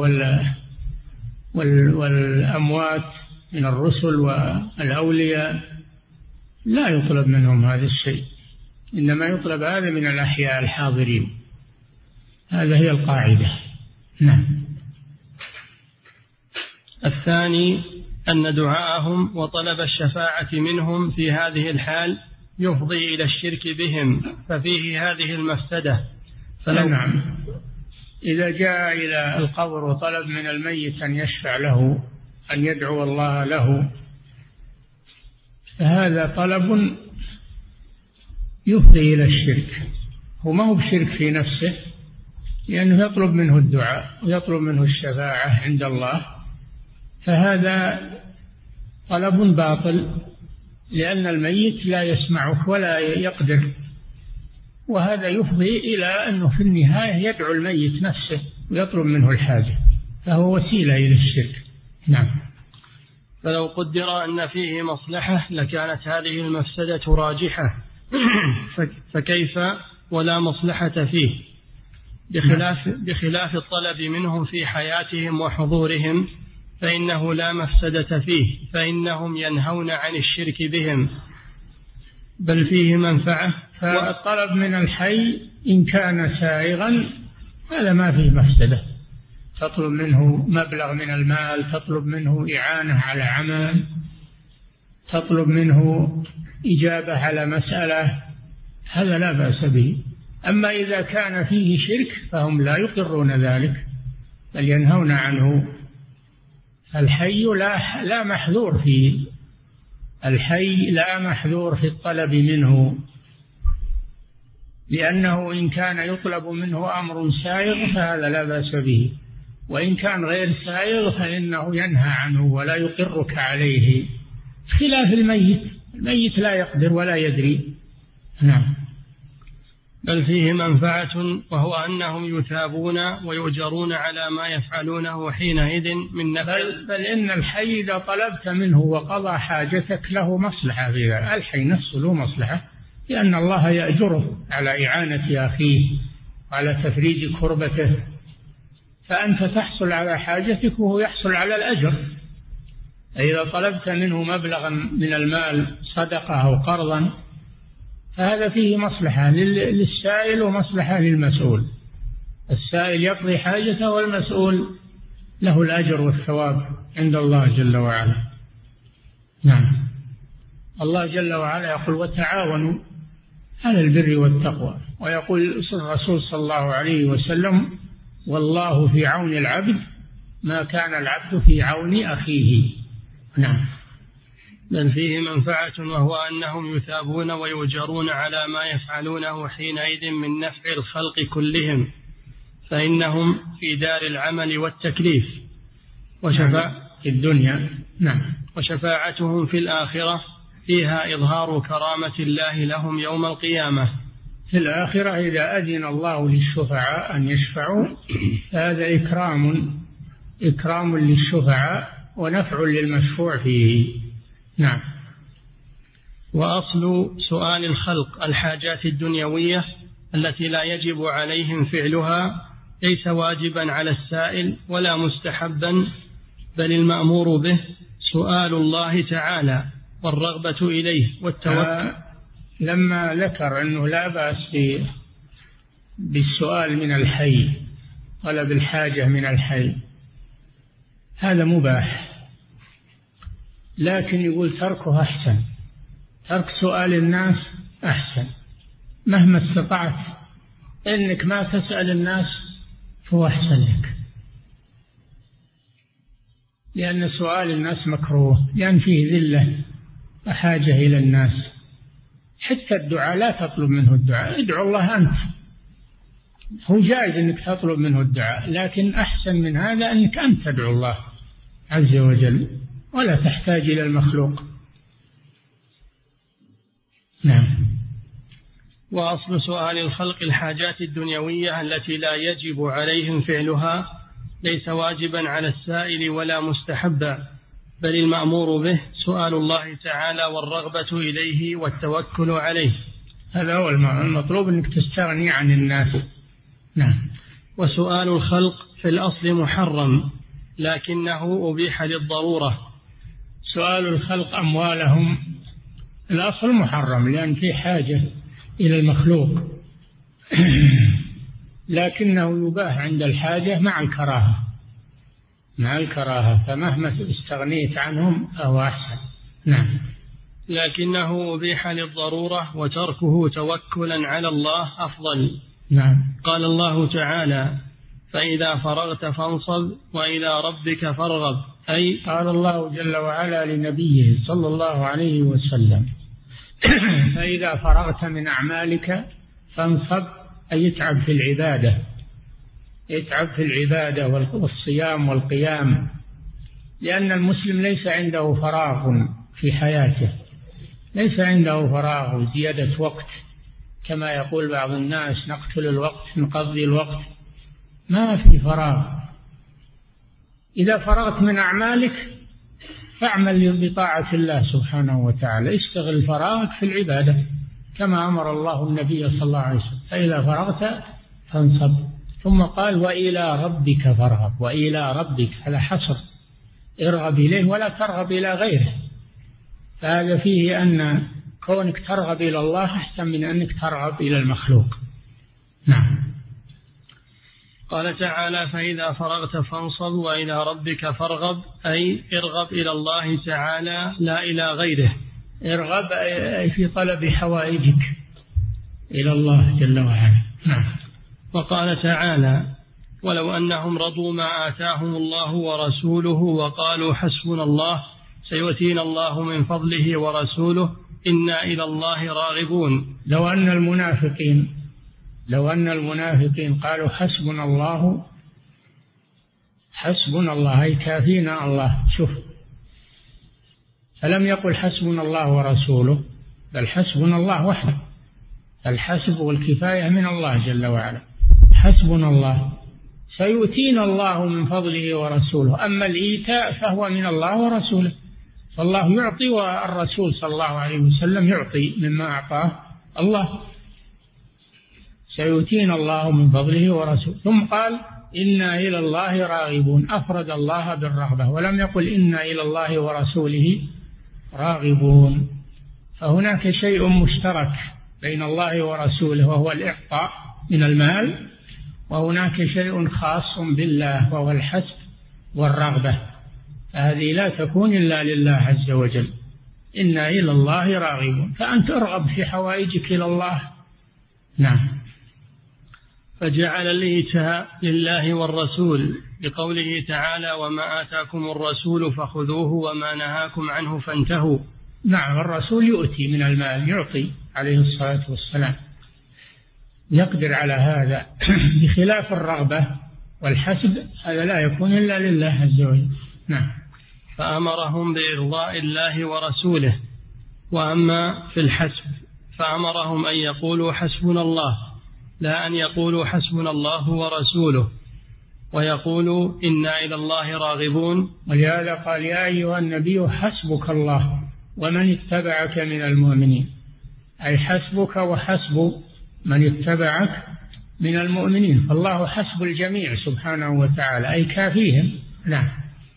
والأموات من الرسل والأولياء لا يطلب منهم هذا الشيء، إنما يطلب هذا من الأحياء الحاضرين. هذا هي القاعدة. نعم. الثاني أن دعاءهم وطلب الشفاعة منهم في هذه الحال يفضي إلى الشرك بهم، ففيه هذه المفسدة. فلو نعم، إذا جاء إلى القبر وطلب من الميت أن يشفع له، أن يدعو الله له، فهذا طلب يفضي إلى الشرك، هو ما هو بشرك في نفسه، لأنه يطلب منه الدعاء ويطلب منه الشفاعة عند الله، فهذا طلب باطل، لأن الميت لا يسمعك ولا يقدر، وهذا يفضي إلى أنه في النهاية يدعو الميت نفسه ويطلب منه الحاجة، فهو وسيلة إلى الشرك. نعم. فلو قدر أن فيه مصلحة لكانت هذه المفسدة راجحة، فكيف ولا مصلحة فيه، بخلاف, بخلاف الطلب منهم في حياتهم وحضورهم فإنه لا مفسدة فيه، فإنهم ينهون عن الشرك بهم، بل فيه منفعة. فالطلب من الحي إن كان سائغا هذا ما فيه مفسدة، تطلب منه مبلغ من المال، تطلب منه إعانة على عمل، تطلب منه إجابة على مسألة، هذا لا بأس به. أما إذا كان فيه شرك فهم لا يقرون ذلك بل ينهون عنه. الحي لا, لا محذور فيه، الحي لا محذور في الطلب منه، لأنه إن كان يطلب منه أمر سائغ فهذا لا بأس به، وإن كان غير سائغ فإنه ينهى عنه ولا يقرك عليه، خلاف الميت، الميت لا يقدر ولا يدري. نعم. بل فيه منفعة، وهو أنهم يثابون ويؤجرون على ما يفعلونه حينئذ من نفع. بل, بل إن الحي إذا طلبت منه وقضى حاجتك له مصلحة في ذلك، الحي نفسه له مصلحة، لأن الله يأجره على إعانة أخيه وعلى تفريج كربته، فأنت تحصل على حاجتك وهو يحصل على الأجر. إذا طلبت منه مبلغا من المال صدقة أو قرضا فهذا فيه مصلحة للسائل ومصلحة للمسؤول، السائل يقضي حاجته والمسؤول له الأجر والثواب عند الله جل وعلا. نعم. الله جل وعلا يقول وتعاونوا على البر والتقوى، ويقول الرسول صلى الله عليه وسلم والله في عون العبد ما كان العبد في عون أخيه. نعم. بل فيه منفعة، وهو أنهم يثابون ويؤجرون على ما يفعلونه حينئذ من نفع الخلق كلهم، فإنهم في دار العمل والتكليف، وشفاعة في الدنيا. نعم. وشفاعتهم في الآخرة فيها إظهار كرامة الله لهم يوم القيامة. في الآخرة إذا أذن الله للشفعاء أن يشفعوا هذا إكرام إكرام للشفعاء ونفع للمشفوع فيه. نعم. وأصل سؤال الخلق الحاجات الدنيوية التي لا يجب عليهم فعلها ليس واجبا على السائل ولا مستحبا، بل المأمور به سؤال الله تعالى والرغبة إليه والتوكل. آه لما ذكر أنه لا بأس بالسؤال من الحي، طلب الحاجة من الحي، هذا مباح، لكن يقول تركه أحسن، ترك سؤال الناس أحسن مهما استطعت، إنك ما تسأل الناس فهو أحسن لك، لأن سؤال الناس مكروه، لأن فيه ذلة وحاجة إلى الناس. حتى الدعاء لا تطلب منه الدعاء، ادعو الله أنت، هو جائز أنك تطلب منه الدعاء، لكن أحسن من هذا أنك أنت تدعو الله عز وجل ولا تحتاج إلى المخلوق. نعم. وأصل سؤال الخلق الحاجات الدنيوية التي لا يجب عليهم فعلها ليس واجبا على السائل ولا مستحبا، بل المأمور به سؤال الله تعالى والرغبة إليه والتوكل عليه. هذا هو المطلوب، أنك تستغني عن الناس. نعم. وسؤال الخلق في الأصل محرم، لكنه أبيح للضرورة. سؤال الخلق أموالهم الأصل محرم لأن في حاجة إلى المخلوق لكنه يباح عند الحاجة مع الكراهة، مع الكراهة، فمهما استغنيت عنهم فهو أحسن. نعم. لكنه أبيح للضرورة، وتركه توكلا على الله أفضل. نعم. قال الله تعالى فإذا فرغت فانصب وإلى ربك فارغب، أي قال الله جل وعلا لنبيه صلى الله عليه وسلم فإذا فرغت من أعمالك فانصب أي يتعب في العبادة، يتعب في العبادة والصيام والقيام، لأن المسلم ليس عنده فراغ في حياته، ليس عنده فراغ وزيادة وقت كما يقول بعض الناس: نقتل الوقت نقضي الوقت. ما في فراغ. إذا فرغت من أعمالك فاعمل بطاعة الله سبحانه وتعالى، اشتغل فراغك في العبادة كما أمر الله النبي صلى الله عليه وسلم: فإذا فرغت فانصب. ثم قال: وإلى ربك فارغب. وإلى ربك، هذا حصر، ارغب إليه ولا ترغب إلى غيره. فهذا فيه أن كونك ترغب إلى الله أحسن من أنك ترغب إلى المخلوق. نعم. قال تعالى: فإذا فرغت فانصب وإلى ربك فارغب، أي ارغب إلى الله تعالى لا إلى غيره. ارغب أي في طلب حوائجك إلى الله جل وعلا. نعم. وقال تعالى: ولو أنهم رضوا ما آتاهم الله ورسوله وقالوا حسبنا الله سيؤتينا الله من فضله ورسوله إنا إلى الله راغبون. لو أن المنافقين لو أن المنافقين قالوا حسبنا الله، حسبنا الله أي كافينا الله، شوف، فلم يقل حسبنا الله ورسوله، بل حسبنا الله وحده. الحسب والكفاية من الله جل وعلا. حسبنا الله سيؤتينا الله من فضله ورسوله. أما الإيتاء فهو من الله ورسوله، فالله يعطي والرسول صلى الله عليه وسلم يعطي مما أعطاه الله. سيؤتينا الله من فضله ورسوله. ثم قال: إنا إلى الله راغبون، أفرد الله بالرغبة ولم يقل إنا إلى الله ورسوله راغبون. فهناك شيء مشترك بين الله ورسوله وهو الإعطاء من المال، وهناك شيء خاص بالله وهو الحسب والرغبة. هذه لا تكون إلا لله عز وجل. إنا إلى الله راغبون، فأنت ارغب في حوائجك إلى الله. نعم. فجعل الإيتاء لله والرسول بقوله تعالى: وما آتاكم الرسول فخذوه وما نهاكم عنه فانتهوا. نعم، الرسول يؤتي من المال، يعطي عليه الصلاة والسلام، يقدر على هذا. بخلاف الرغبة والحسب، هذا لا يكون إلا لله عز وجل. نعم. فأمرهم بإرضاء الله ورسوله. وأما في الحسب فأمرهم أن يقولوا حسبنا الله، لا أن يقولوا حسبنا الله ورسوله، ويقولوا إنا إلى الله راغبون. ولهذا قال: يا أيها النبي حسبك الله ومن اتبعك من المؤمنين، أي حسبك وحسب من اتبعك من المؤمنين. فالله حسب الجميع سبحانه وتعالى، أي كافيهم. نعم.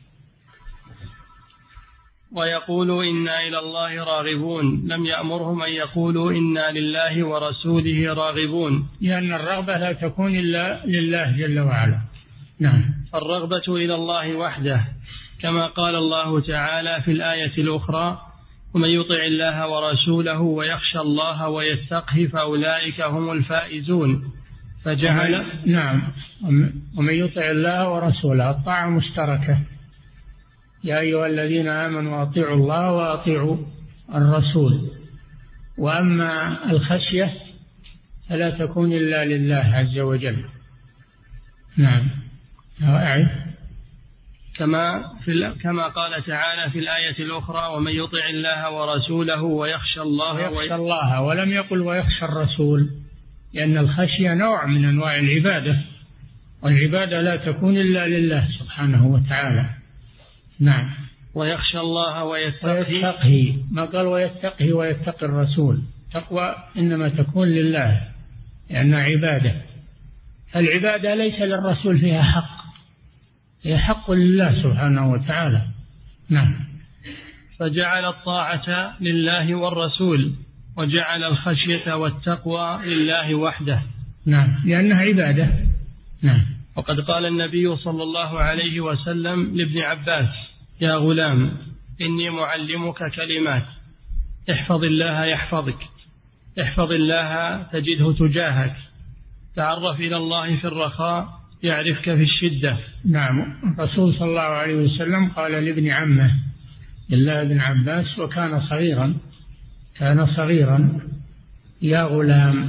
ويقولوا إنا إلى الله راغبون، لم يأمرهم أن يقولوا إنا لله ورسوله راغبون، لأن الرغبة لا تكون إلا لله جل وعلا. نعم. الرغبة إلى الله وحده، كما قال الله تعالى في الآية الأخرى: ومن يطع الله ورسوله ويخشى الله ويتقه فأولئك هم الفائزون. فجعل نعم، ومن يطع الله ورسوله، الطاعة مشتركة. يا أيها الذين آمنوا أطيعوا الله وأطيعوا الرسول. وأما الخشية فلا تكون إلا لله عز وجل. نعم. أعد. كما في كما قال تعالى في الآية الأخرى: ومن يطع الله ورسوله ويخشى الله ويخشى الله، ولم يقل ويخشى الرسول، لأن الخشية نوع من أنواع العبادة، والعبادة لا تكون إلا لله سبحانه وتعالى. نعم. ويخشى الله ويتقي، ويتقي، ما قال ويتقي ويتقي الرسول. تقوى إنما تكون لله لأنها عبادة. العبادة ليس للرسول فيها حق، هي حق لله سبحانه وتعالى. نعم. فجعل الطاعة لله والرسول، وجعل الخشية والتقوى لله وحده. نعم، لأنها عبادة. نعم. وقد قال النبي صلى الله عليه وسلم لابن عباس: يا غلام إني معلمك كلمات، احفظ الله يحفظك، احفظ الله تجده تجاهك، تعرف إلى الله في الرخاء يعرفك في الشدة. نعم. الرسول صلى الله عليه وسلم قال لابن عمه الله بن عباس، وكان صغيرا كان صغيرا: يا غلام.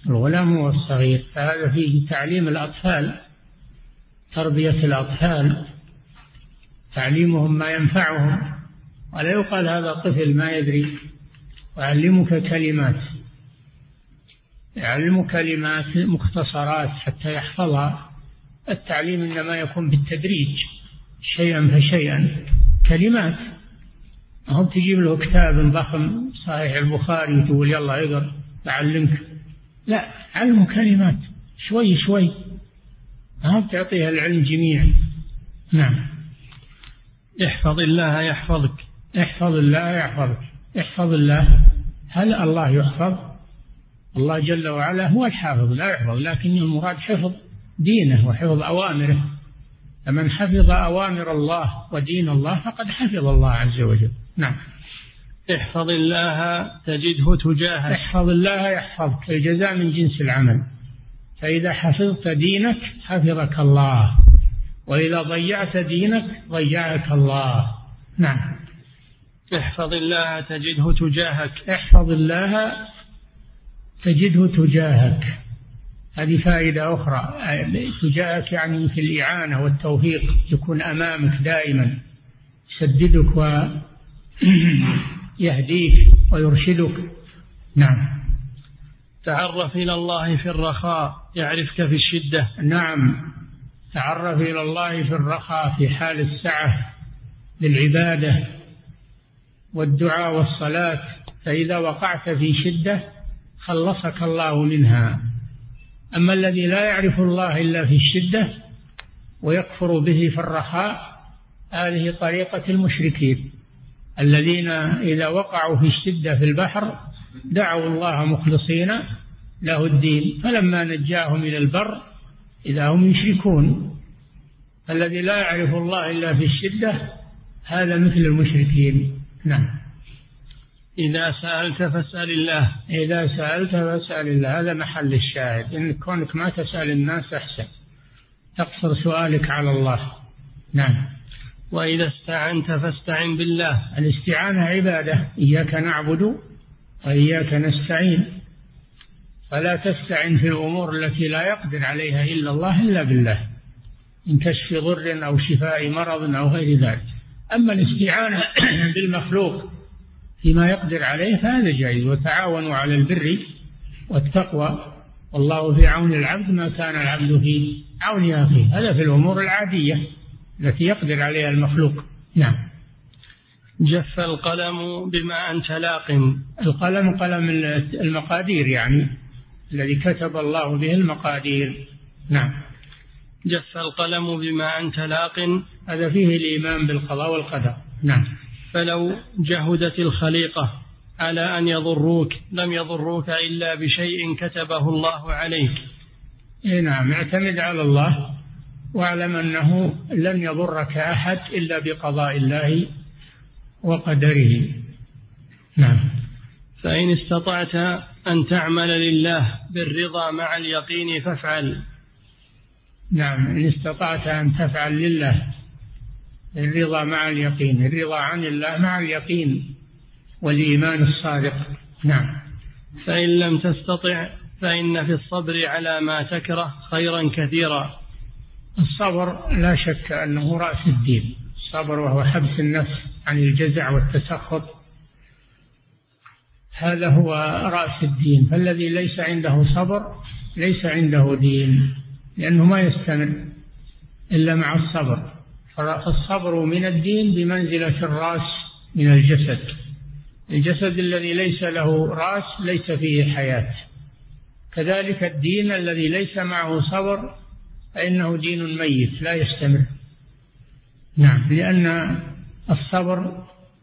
الغلام هو الصغير. فهذا فيه تعليم الأطفال، تربية الأطفال، تعليمهم ما ينفعهم، ولا يقال هذا طفل ما يدري. ويعلمك كلمات، يعلم كلمات مختصرات حتى يحفظها. التعليم إنما يكون بالتدريج، شيئا فشيئا، كلمات. هم تجيب له كتاب ضخم صحيح البخاري وتقول يلا اقرأ تعلمك، لا، علم كلمات شوي شوي، ما بتعطيها العلم جميع. نعم. احفظ الله يحفظك. احفظ الله يحفظك. احفظ الله، هل الله يحفظ؟ الله جل وعلا هو الحافظ لا يحفظ، لكن المراد حفظ دينه وحفظ أوامره. فمن حفظ أوامر الله ودين الله فقد حفظ الله عز وجل. نعم. احفظ الله تجده تجاهك. احفظ الله يحفظك، الجزاء من جنس العمل. فإذا حفظت دينك حفظك الله، وإذا ضيعت دينك ضيعك الله. نعم. احفظ الله تجده تجاهك. احفظ الله تجده تجاهك، هذه فائدة أخرى. تجاهك يعني في الإعانة والتوفيق، يكون أمامك دائما، يسددك ويهديك ويرشدك. نعم. تعرف إلى الله في الرخاء يعرفك في الشدة. نعم، تعرف إلى الله في الرخاء، في حال السعة للعبادة والدعاء والصلاة، فإذا وقعت في شدة خلصك الله منها. أما الذي لا يعرف الله إلا في الشدة ويكفر به في الرخاء، هذه طريقة المشركين الذين إذا وقعوا في الشدة في البحر دعوا الله مخلصين له الدين، فلما نجاهم إلى البر إذا هم يشركون. الذي لا يعرف الله إلا في الشدة هذا مثل المشركين. نعم. إذا سألت فاسأل الله. إذا سألت فاسأل الله، هذا محل الشاهد، إن كونك ما تسأل الناس أحسن، تقصر سؤالك على الله. نعم. وإذا استعنت فاستعن بالله. الاستعانة عبادة، إياك نعبد وإياك نستعين، فلا تستعن في الأمور التي لا يقدر عليها إلا الله إلا بالله، إن كشف ضر أو شفاء مرض أو غير ذلك. أما الاستعانة بالمخلوق فيما يقدر عليه فهذا جائز. وتعاونوا على البر والتقوى والله في عون العبد ما كان العبد في عون أخيه، هذا في الأمور العادية التي يقدر عليها المخلوق. نعم. جف القلم بما أنت لاق. القلم قلم المقادير، يعني الذي كتب الله به المقادير. نعم. جف القلم بما أنت لاق، هذا فيه الإيمان بالقضاء والقدر. نعم. فلو جهدت الخليقة على أن يضروك لم يضروك إلا بشيء كتبه الله عليك. إيه نعم، اعتمد على الله واعلم أنه لن يضرك أحد إلا بقضاء الله وقدره. نعم. فإن استطعت أن تعمل لله بالرضا مع اليقين فافعل. نعم، إن استطعت أن تفعل لله الرضا مع اليقين، الرضا عن الله مع اليقين والإيمان الصادق. نعم. فإن لم تستطع فإن في الصبر على ما تكره خيرا كثيرا. الصبر لا شك أنه رأس الدين، الصبر وهو حبس النفس عن الجزع والتسخط، هذا هو رأس الدين. فالذي ليس عنده صبر ليس عنده دين، لأنه ما يستمر إلا مع الصبر. فالصبر من الدين بمنزلة الرأس من الجسد. الجسد الذي ليس له رأس ليس فيه حياة، كذلك الدين الذي ليس معه صبر فإنه دين ميت لا يستمر. نعم، لأن الصبر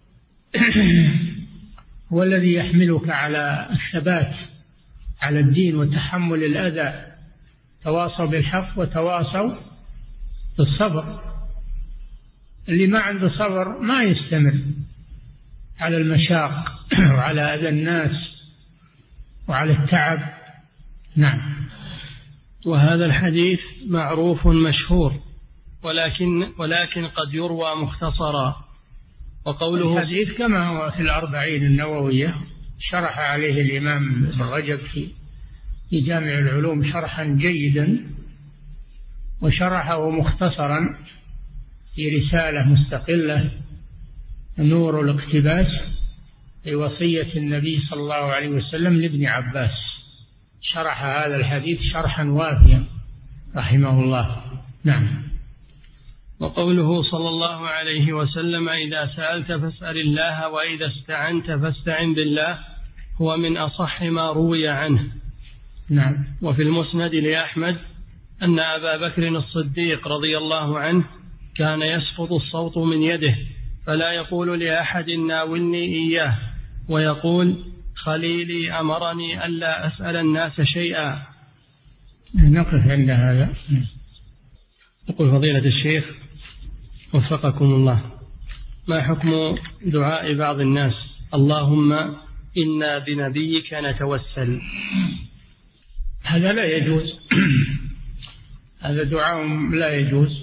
هو الذي يحملك على الثبات على الدين وتحمل الأذى. تواصوا بالحق وتواصوا بالصبر. اللي ما عنده صبر ما يستمر على المشاق وعلى أذى الناس وعلى التعب. نعم. وهذا الحديث معروف مشهور، ولكن ولكن قد يروى مختصرا. وقوله الحديث كما هو في الأربعين النووية، شرح عليه الإمام ابن رجب في في جامع العلوم شرحا جيدا، وشرحه مختصرا في رسالة مستقلة نور الاقتباس في وصية النبي صلى الله عليه وسلم لابن عباس، شرح هذا الحديث شرحا وافيا رحمه الله. نعم. وقوله صلى الله عليه وسلم إذا سألت فاسأل الله وإذا استعنت فاستعن بالله هو من أصح ما روي عنه. نعم. وفي المسند لأحمد أن أبا بكر الصديق رضي الله عنه كان يسقط الصوت من يده فلا يقول لأحد ناولني إياه، ويقول خليلي أمرني ألا أسأل الناس شيئا. نقف عند هذا. يقول فضيلة الشيخ وفقكم الله، ما حكم دعاء بعض الناس اللهم إنا بنبيك نتوسل؟ هذا لا يجوز. هذا دعاء لا يجوز.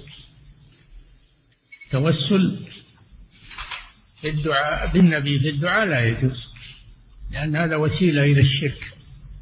توسل في الدعاء بالنبي في الدعاء لا يجوز، لأن هذا وسيلة إلى الشرك.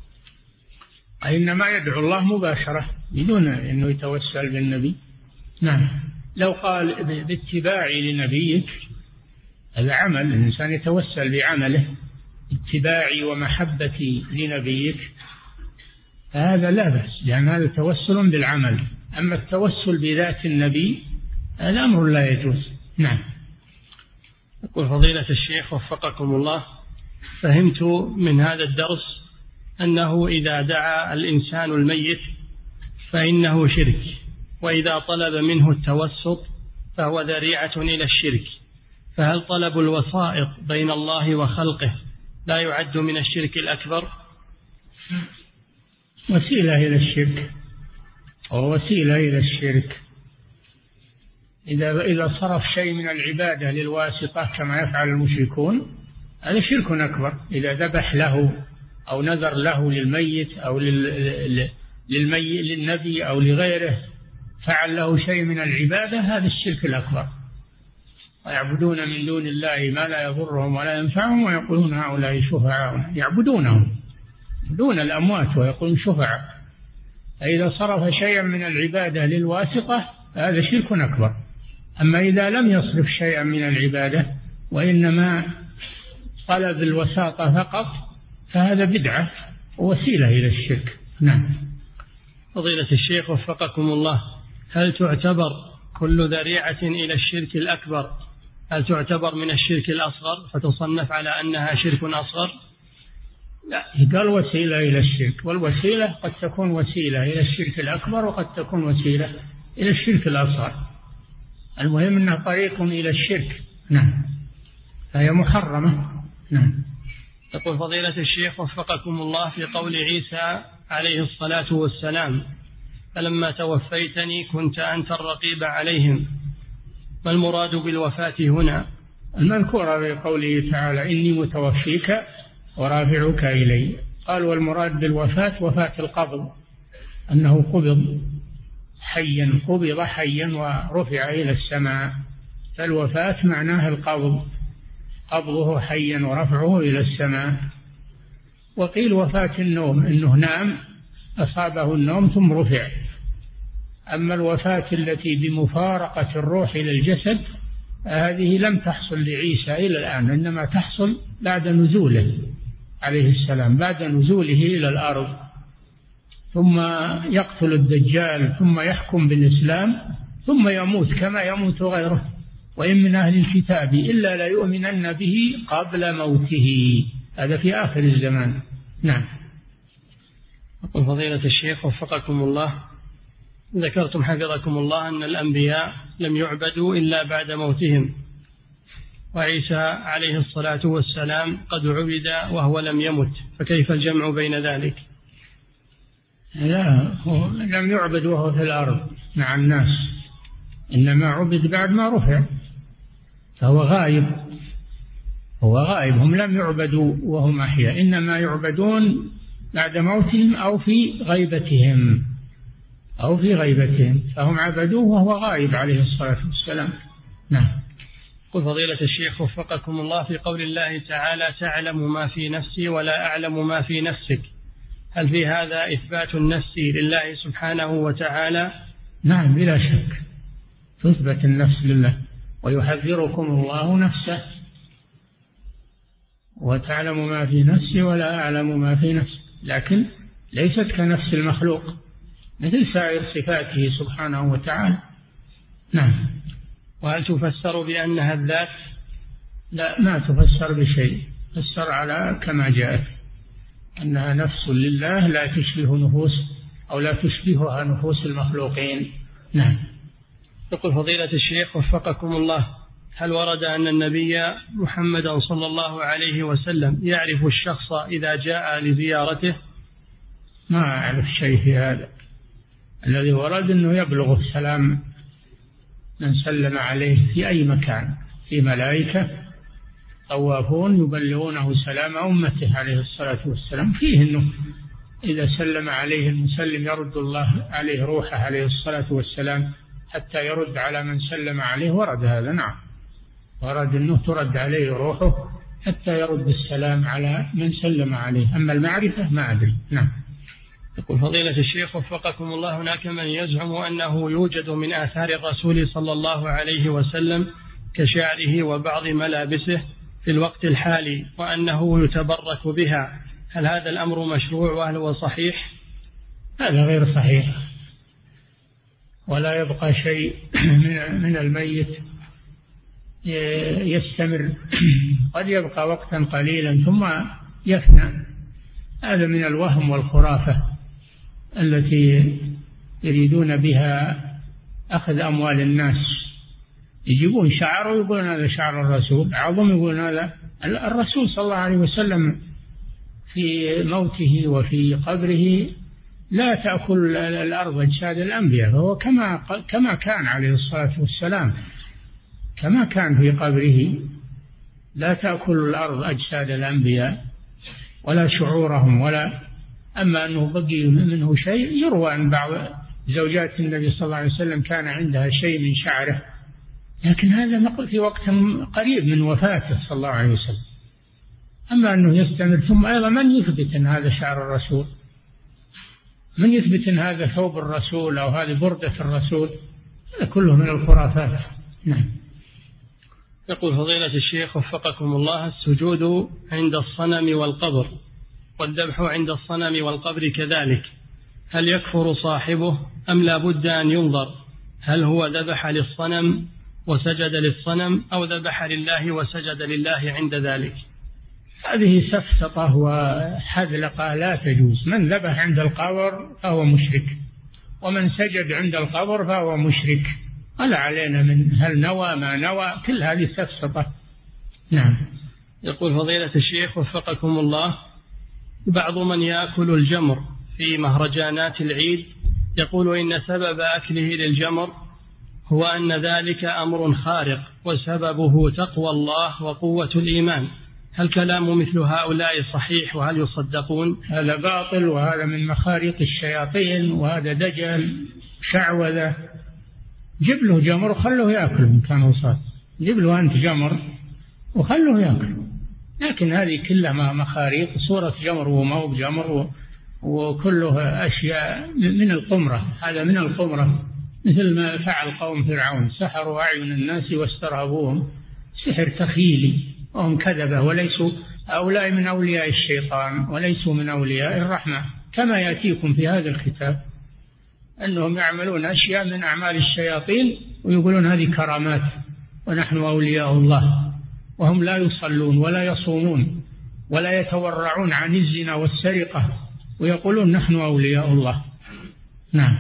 إنما يدعو الله مباشرة بدون أنه يتوسل بالنبي. نعم. لو قال باتباعي لنبيك، هذا عمل، الإنسان يتوسل بعمله، اتباعي ومحبتي لنبيك، هذا لا بأس، لأن هذا توسل بالعمل. أما التوسل بذات النبي هذا أمر لا يجوز. نعم. يقول فضيلة الشيخ وفقكم الله، فهمت من هذا الدرس أنه إذا دعا الإنسان الميت فإنه شرك، وإذا طلب منه التوسط فهو ذريعة إلى الشرك، فهل طلب الوسائط بين الله وخلقه لا يعد من الشرك الأكبر؟ وسيلة إلى الشرك، أو وسيلة إلى الشرك. إذا إذا صرف شيء من العبادة للواسطة كما يفعل المشركون هذا شرك أكبر. إذا ذبح له أو نذر له للميت أو للميت للنبي أو لغيره، فعل له شيء من العبادة، هذا الشرك الأكبر. ويعبدون من دون الله ما لا يضرهم ولا ينفعهم ويقولون هؤلاء شفعاؤنا، يعبدونهم دون الأموات ويقولون شفعاء. فإذا صرف شيئا من العبادة للواسطة هذا شرك أكبر. أما إذا لم يصرف شيئا من العبادة وإنما طلب الوساطة فقط فهذا بدعة ووسيلة إلى الشرك. نعم. فضيلة الشيخ وفقكم الله، هل تعتبر كل ذريعة إلى الشرك الأكبر هل تعتبر من الشرك الأصغر فتصنف على أنها شرك أصغر؟ لا، قال وسيلة إلى الشرك، والوسيلة قد تكون وسيلة إلى الشرك الأكبر وقد تكون وسيلة إلى الشرك الأصغر. المهم أنها طريق إلى الشرك. نعم. فهي محرمة. نعم. يقول فضيلة الشيخ وفقكم الله، في قول عيسى عليه الصلاة والسلام فلما توفيتني كنت أنت الرقيب عليهم، ما المراد بالوفاة هنا؟ المذكورة في قوله تعالى إني متوفيك ورافعك إلي. قال والمراد بالوفاة وفاة القبض، أنه قبض حيا، قبض حيا ورفع إلى السماء، فالوفاة معناها القبض، قبضه حيا ورفعه إلى السماء. وقيل وفاة النوم، إنه نام أصابه النوم ثم رفع. أما الوفاة التي بمفارقة الروح إلى الجسد هذه لم تحصل لعيسى إلى الآن، إنما تحصل بعد نزوله عليه السلام، بعد نزوله إلى الأرض، ثم يقتل الدجال ثم يحكم بالإسلام ثم يموت كما يموت غيره. وإن من أهل الكتاب إلا لا يؤمنن به قبل موته، هذا في آخر الزمان. نعم. يقول فضيلة الشيخ وفقكم الله، ذكرتم حفظكم الله أن الأنبياء لم يعبدوا إلا بعد موتهم، وعيسى عليه الصلاة والسلام قد عبد وهو لم يمت، فكيف الجمع بين ذلك؟ لا، هو لم يعبد وهو في الأرض مع الناس، إنما عبد بعد ما رفع، فهو غائب، هو غائب. هم لم يعبدوا وهم أحياء، إنما يعبدون بعد موتهم أو في غيبتهم أو في غيبتهم فهم عبدوه وهو غائب عليه الصلاة والسلام. نعم. قل فضيلة الشيخ وفقكم الله، في قول الله تعالى تعلم ما في نفسي ولا أعلم ما في نفسك، هل في هذا إثبات النفس لله سبحانه وتعالى؟ نعم بلا شك تثبت النفس لله، ويحذركم الله نفسه، وتعلم ما في نفسي ولا أعلم ما في نفسي، لكن ليست كنفس المخلوق مثل سائر صفاته سبحانه وتعالى. نعم. وهل تفسر بأنها الذات؟ لا، ما تفسر بشيء، تفسر على كما جاءت أنها نفس لله لا تشبه نفوس أو لا تشبهها نفوس المخلوقين. نعم. يقول فضيلة الشيخ وفقكم الله، هل ورد أن النبي محمدا صلى الله عليه وسلم يعرف الشخص إذا جاء لزيارته؟ ما أعرف شيء في هذا. الذي ورد أنه يبلغ السلام من سلم عليه في أي مكان، في ملائكة طوافون يبلغونه سلام أمته عليه الصلاة والسلام، فيه أنه إذا سلم عليه المسلم يرد الله عليه روحه عليه الصلاة والسلام حتى يرد على من سلم عليه، ورد هذا. نعم ورد أنه ترد عليه روحه حتى يرد السلام على من سلم عليه، أما المعرفة ما أدري. نعم. يقول فضيلة الشيخ وفقكم الله، هناك من يزعم أنه يوجد من آثار الرسول صلى الله عليه وسلم كشعره وبعض ملابسه في الوقت الحالي وأنه يتبرك بها، هل هذا الأمر مشروع وهل هو صحيح؟ هذا غير صحيح، ولا يبقى شيء من الميت يستمر، قد يبقى وقتا قليلا ثم يفنى. هذا من الوهم والخرافة التي يريدون بها أخذ أموال الناس، يجيبون شعر ويقولون هذا شعر الرسول عظم، يقولون هذا الرسول صلى الله عليه وسلم في موته وفي قبره لا تأكل الأرض أجساد الأنبياء، فهو كما كما كان عليه الصلاة والسلام، كما كان في قبره لا تأكل الأرض أجساد الأنبياء ولا شعورهم، ولا أما أنه بقي منه شيء. يروى أن بعض زوجات النبي صلى الله عليه وسلم كان عندها شيء من شعره، لكن هذا نقل في وقت قريب من وفاته صلى الله عليه وسلم. أما أنه يستمر، ثم أيضا من يثبت أن هذا شعر الرسول؟ من يثبت أن هذا ثوب الرسول أو هذه بردة الرسول؟ هذا كله من الخرافات. نعم. يقول فضيلة الشيخ وفقكم الله، السجود عند الصنم والقبر والذبح عند الصنم والقبر كذلك، هل يكفر صاحبه أم لا بد أن ينظر هل هو ذبح للصنم وسجد للصنم أو ذبح لله وسجد لله عند ذلك؟ هذه سفسطة وحذلقة لا تجوز. من ذبح عند القبر فهو مشرك، ومن سجد عند القبر فهو مشرك، ولا علينا من هل نوى ما نوى، كل هذه سفسطة. نعم. يقول فضيلة الشيخ وفقكم الله، بعض من يأكل الجمر في مهرجانات العيد يقول إن سبب أكله للجمر هو أن ذلك أمر خارق وسببه تقوى الله وقوة الإيمان، هل كلام مثل هؤلاء صحيح وهل يصدقون؟ هذا باطل، وهذا من مخاريق الشياطين، وهذا دجل شعوذة. جيب له جمر وخله يأكل إن كان وصال، جيب له أنت جمر وخله يأكل، لكن هذه كلها مخاريق، صورة جمر وما بجمر وكله أشياء من القمرة. هذا من القمرة، مثل ما فعل قوم فرعون، سحروا أعين الناس واسترهبوهم، سحر تخيلي، وهم كذبة، وليسوا أولئك من أولياء الشيطان وليسوا من أولياء الرحمة، كما يأتيكم في هذا الكتاب أنهم يعملون أشياء من أعمال الشياطين ويقولون هذه كرامات ونحن أولياء الله، وهم لا يصلون ولا يصومون ولا يتورعون عن الزنا والسرقة، ويقولون نحن أولياء الله. نعم.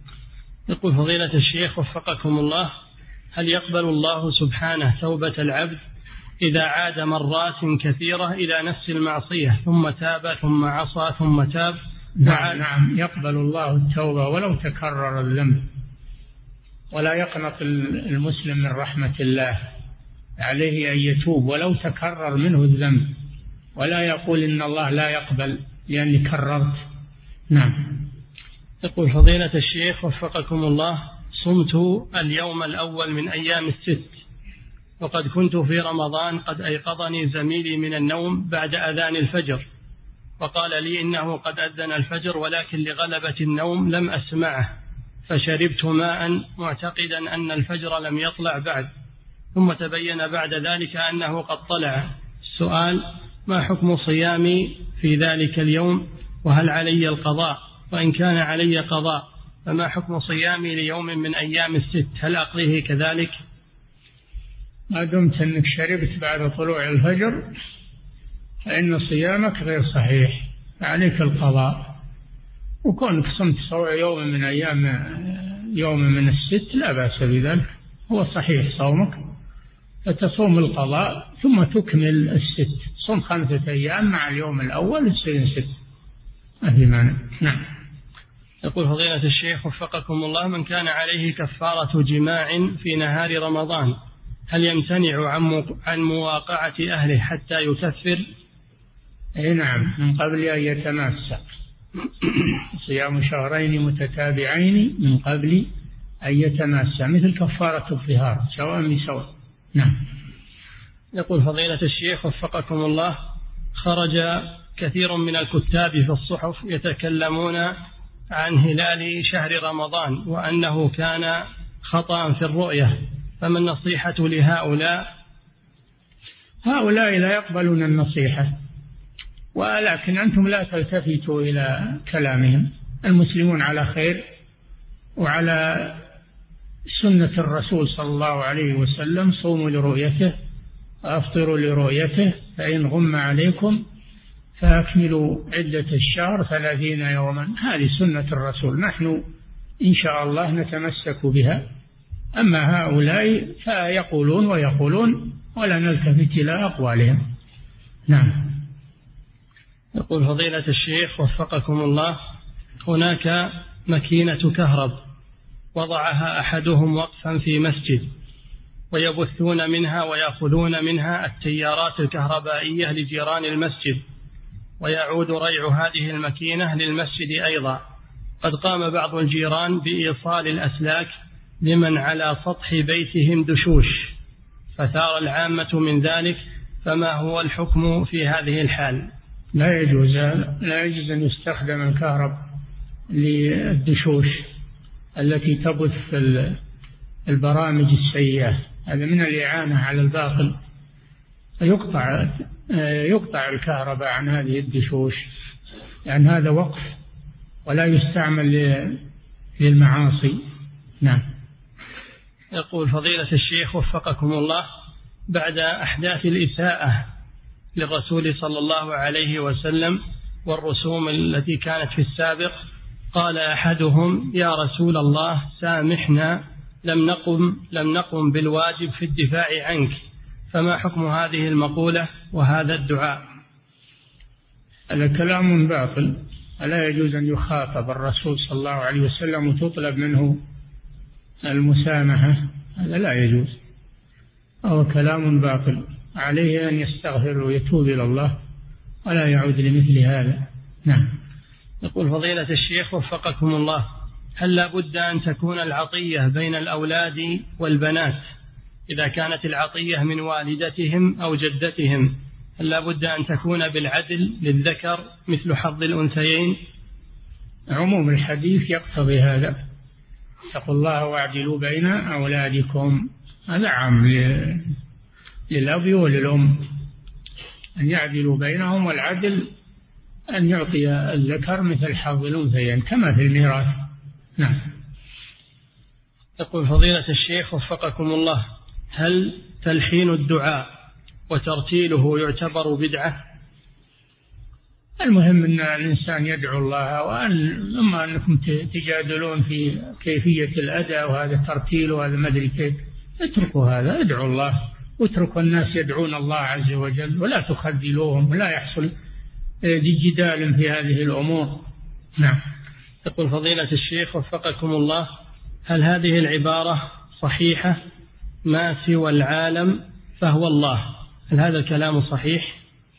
يقول فضيلة الشيخ وفقكم الله، هل يقبل الله سبحانه توبة العبد إذا عاد مرات كثيرة إلى نفس المعصية ثم تاب ثم عصى ثم تاب؟ نعم, نعم يقبل الله التوبة ولو تكرر الذنب، ولا يقنط المسلم من رحمة الله، عليه أن يتوب ولو تكرر منه الذنب، ولا يقول إن الله لا يقبل لأني كررت. نعم. يقول فضيلة الشيخ وفقكم الله، صمت اليوم الأول من أيام الست، وقد كنت في رمضان قد أيقظني زميلي من النوم بعد أذان الفجر، وقال لي إنه قد أذن الفجر ولكن لغلبة النوم لم أسمعه، فشربت ماء معتقدا أن الفجر لم يطلع بعد، ثم تبين بعد ذلك أنه قد طلع. السؤال: ما حكم صيامي في ذلك اليوم، وهل علي القضاء؟ وإن كان علي قضاء فما حكم صيامي ليوم من أيام الست، هل أقضيه كذلك؟ ما دمت أنك شربت بعد طلوع الفجر فإن صيامك غير صحيح، عليك القضاء. وكونك صمت يوم من أيام يوم من الست لا بأس بذلك، هو صحيح صومك، فتصوم القضاء ثم تكمل الست، صم خمسة أيام مع اليوم الأول يصير ست، ما في مانع. نعم. يقول فضيلة الشيخ وفقكم الله: من كان عليه كفارة جماع في نهار رمضان هل يمتنع عن مواقعة أهله حتى يكفر؟ أي نعم، من قبل أن يتماسى، صيام شهرين متتابعين من قبل أن يتماسى، مثل كفارة الظهار سواء بسواء. نعم. يقول فضيلة الشيخ وفقكم الله: خرج كثير من الكتاب في الصحف يتكلمون عن هلال شهر رمضان وأنه كان خطأ في الرؤية، فما النصيحة لهؤلاء؟ هؤلاء لا يقبلون النصيحة، ولكن أنتم لا تلتفتوا إلى كلامهم. المسلمون على خير وعلى سنة الرسول صلى الله عليه وسلم: صوموا لرؤيته وأفطروا لرؤيته، فإن غم عليكم فأكملوا عدة الشهر ثلاثين يوما. هذه سنة الرسول، نحن إن شاء الله نتمسك بها. أما هؤلاء فيقولون ويقولون ولا نلتفت إلى أقوالهم. نعم. يقول فضيلة الشيخ وفقكم الله: هناك ماكينة كهرب وضعها أحدهم وقفا في مسجد، ويبثون منها ويأخذون منها التيارات الكهربائية لجيران المسجد، ويعود ريع هذه الماكينة للمسجد أيضا. قد قام بعض الجيران بإيصال الأسلاك لمن على سطح بيتهم دشوش، فثار العامة من ذلك، فما هو الحكم في هذه الحال؟ لا يجوز لا يجوز أن يستخدم الكهرب للدشوش التي تبث البرامج السيئة، هذا من الإعانة على الباطل، فيقطع يقطع الكهرباء عن هذه الدشوش، لأن هذا وقف ولا يستعمل للمعاصي. نعم. يقول فضيلة الشيخ وفقكم الله: بعد أحداث الإساءة للرسول صلى الله عليه وسلم والرسوم التي كانت في السابق، قال أحدهم: يا رسول الله سامحنا، لم نقم, لم نقم بالواجب في الدفاع عنك، فما حكم هذه المقولة وهذا الدعاء؟ هذا كلام باطل، ألا يجوز أن يخاطب الرسول صلى الله عليه وسلم وتطلب منه المسامحة، هذا لا يجوز، هو كلام باطل، عليه أن يستغفر ويتوب إلى الله ولا يعود لمثل هذا. نعم. يقول فضيلة الشيخ وفقكم الله: هل لا بد أن تكون العطية بين الأولاد والبنات؟ إذا كانت العطية من والدتهم أو جدتهم هل لا بد أن تكون بالعدل للذكر مثل حظ الأنثيين؟ عموم الحديث يقتضي هذا: اتقوا الله واعدلوا بين أولادكم، هذا عام للأب وللأم أن يعدلوا بينهم، والعدل أن يعطي الذكر مثل حظ الأنثيين كما في الميراث. نعم. يقول فضيلة الشيخ وفقكم الله: هل تلحين الدعاء وترتيله يعتبر بدعة؟ المهم أن الإنسان يدعو الله، وأن أما أنكم تجادلون في كيفية الأداء وهذا ترتيل وهذا ما أدري كيف، اتركوا هذا، ادعوا الله واتركوا الناس يدعون الله عز وجل، ولا تخذلوهم ولا يحصل جدال في هذه الأمور. نعم. يقول فضيلة الشيخ وفقكم الله: هل هذه العبارة صحيحة: ما سوى العالم فهو الله، هل هذا الكلام صحيح؟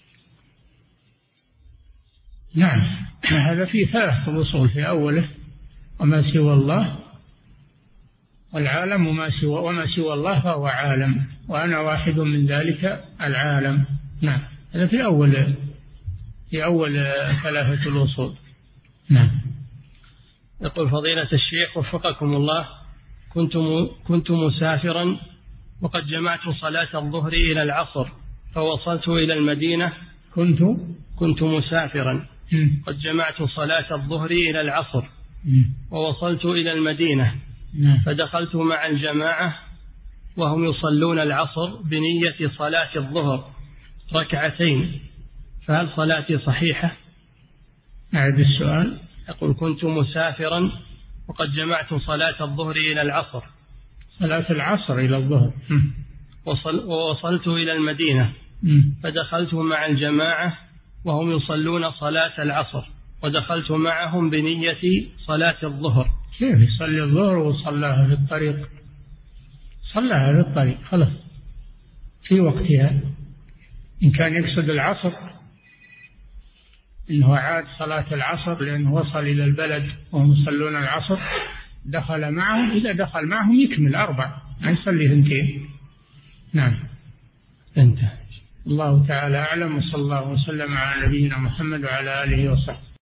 نعم، هذا فيه ثلاث أصول: في أوله وما سوى الله، والعالم وما سوى, وما سوى الله فهو عالم، وأنا واحد من ذلك العالم. نعم، هذا في أول في أول ثلاثة الأصول. نعم. يقول فضيلة الشيخ وفقكم الله، كنت كنت مسافرا وقد جمعت صلاة الظهر إلى العصر فوصلت إلى المدينة. كنت كنت مسافرا م. قد جمعت صلاة الظهر إلى العصر م. ووصلت إلى المدينة م. فدخلت مع الجماعة وهم يصلون العصر بنية صلاة الظهر ركعتين، فهل صلاتي صحيحة؟ أعد السؤال. يقول كنت مسافرا وقد جمعت صلاة الظهر إلى العصر. صلاة العصر إلى الظهر. وصل ووصلت إلى المدينة م. فدخلت مع الجماعة وهم يصلون صلاة العصر ودخلت معهم بنية صلاة الظهر. كيف يصلي الظهر وصلاها في الطريق؟ صلاها في الطريق خلاص في وقتها. إن كان يقصد العصر إنه عاد صلاة العصر لأنه وصل إلى البلد وهم يصلون العصر دخل معهم، إذا دخل معهم يكمل أربع ما يصلي اثنتين. نعم. انتهى. الله تعالى أعلم، وصلى الله وسلم على نبينا محمد وعلى آله وصحبه.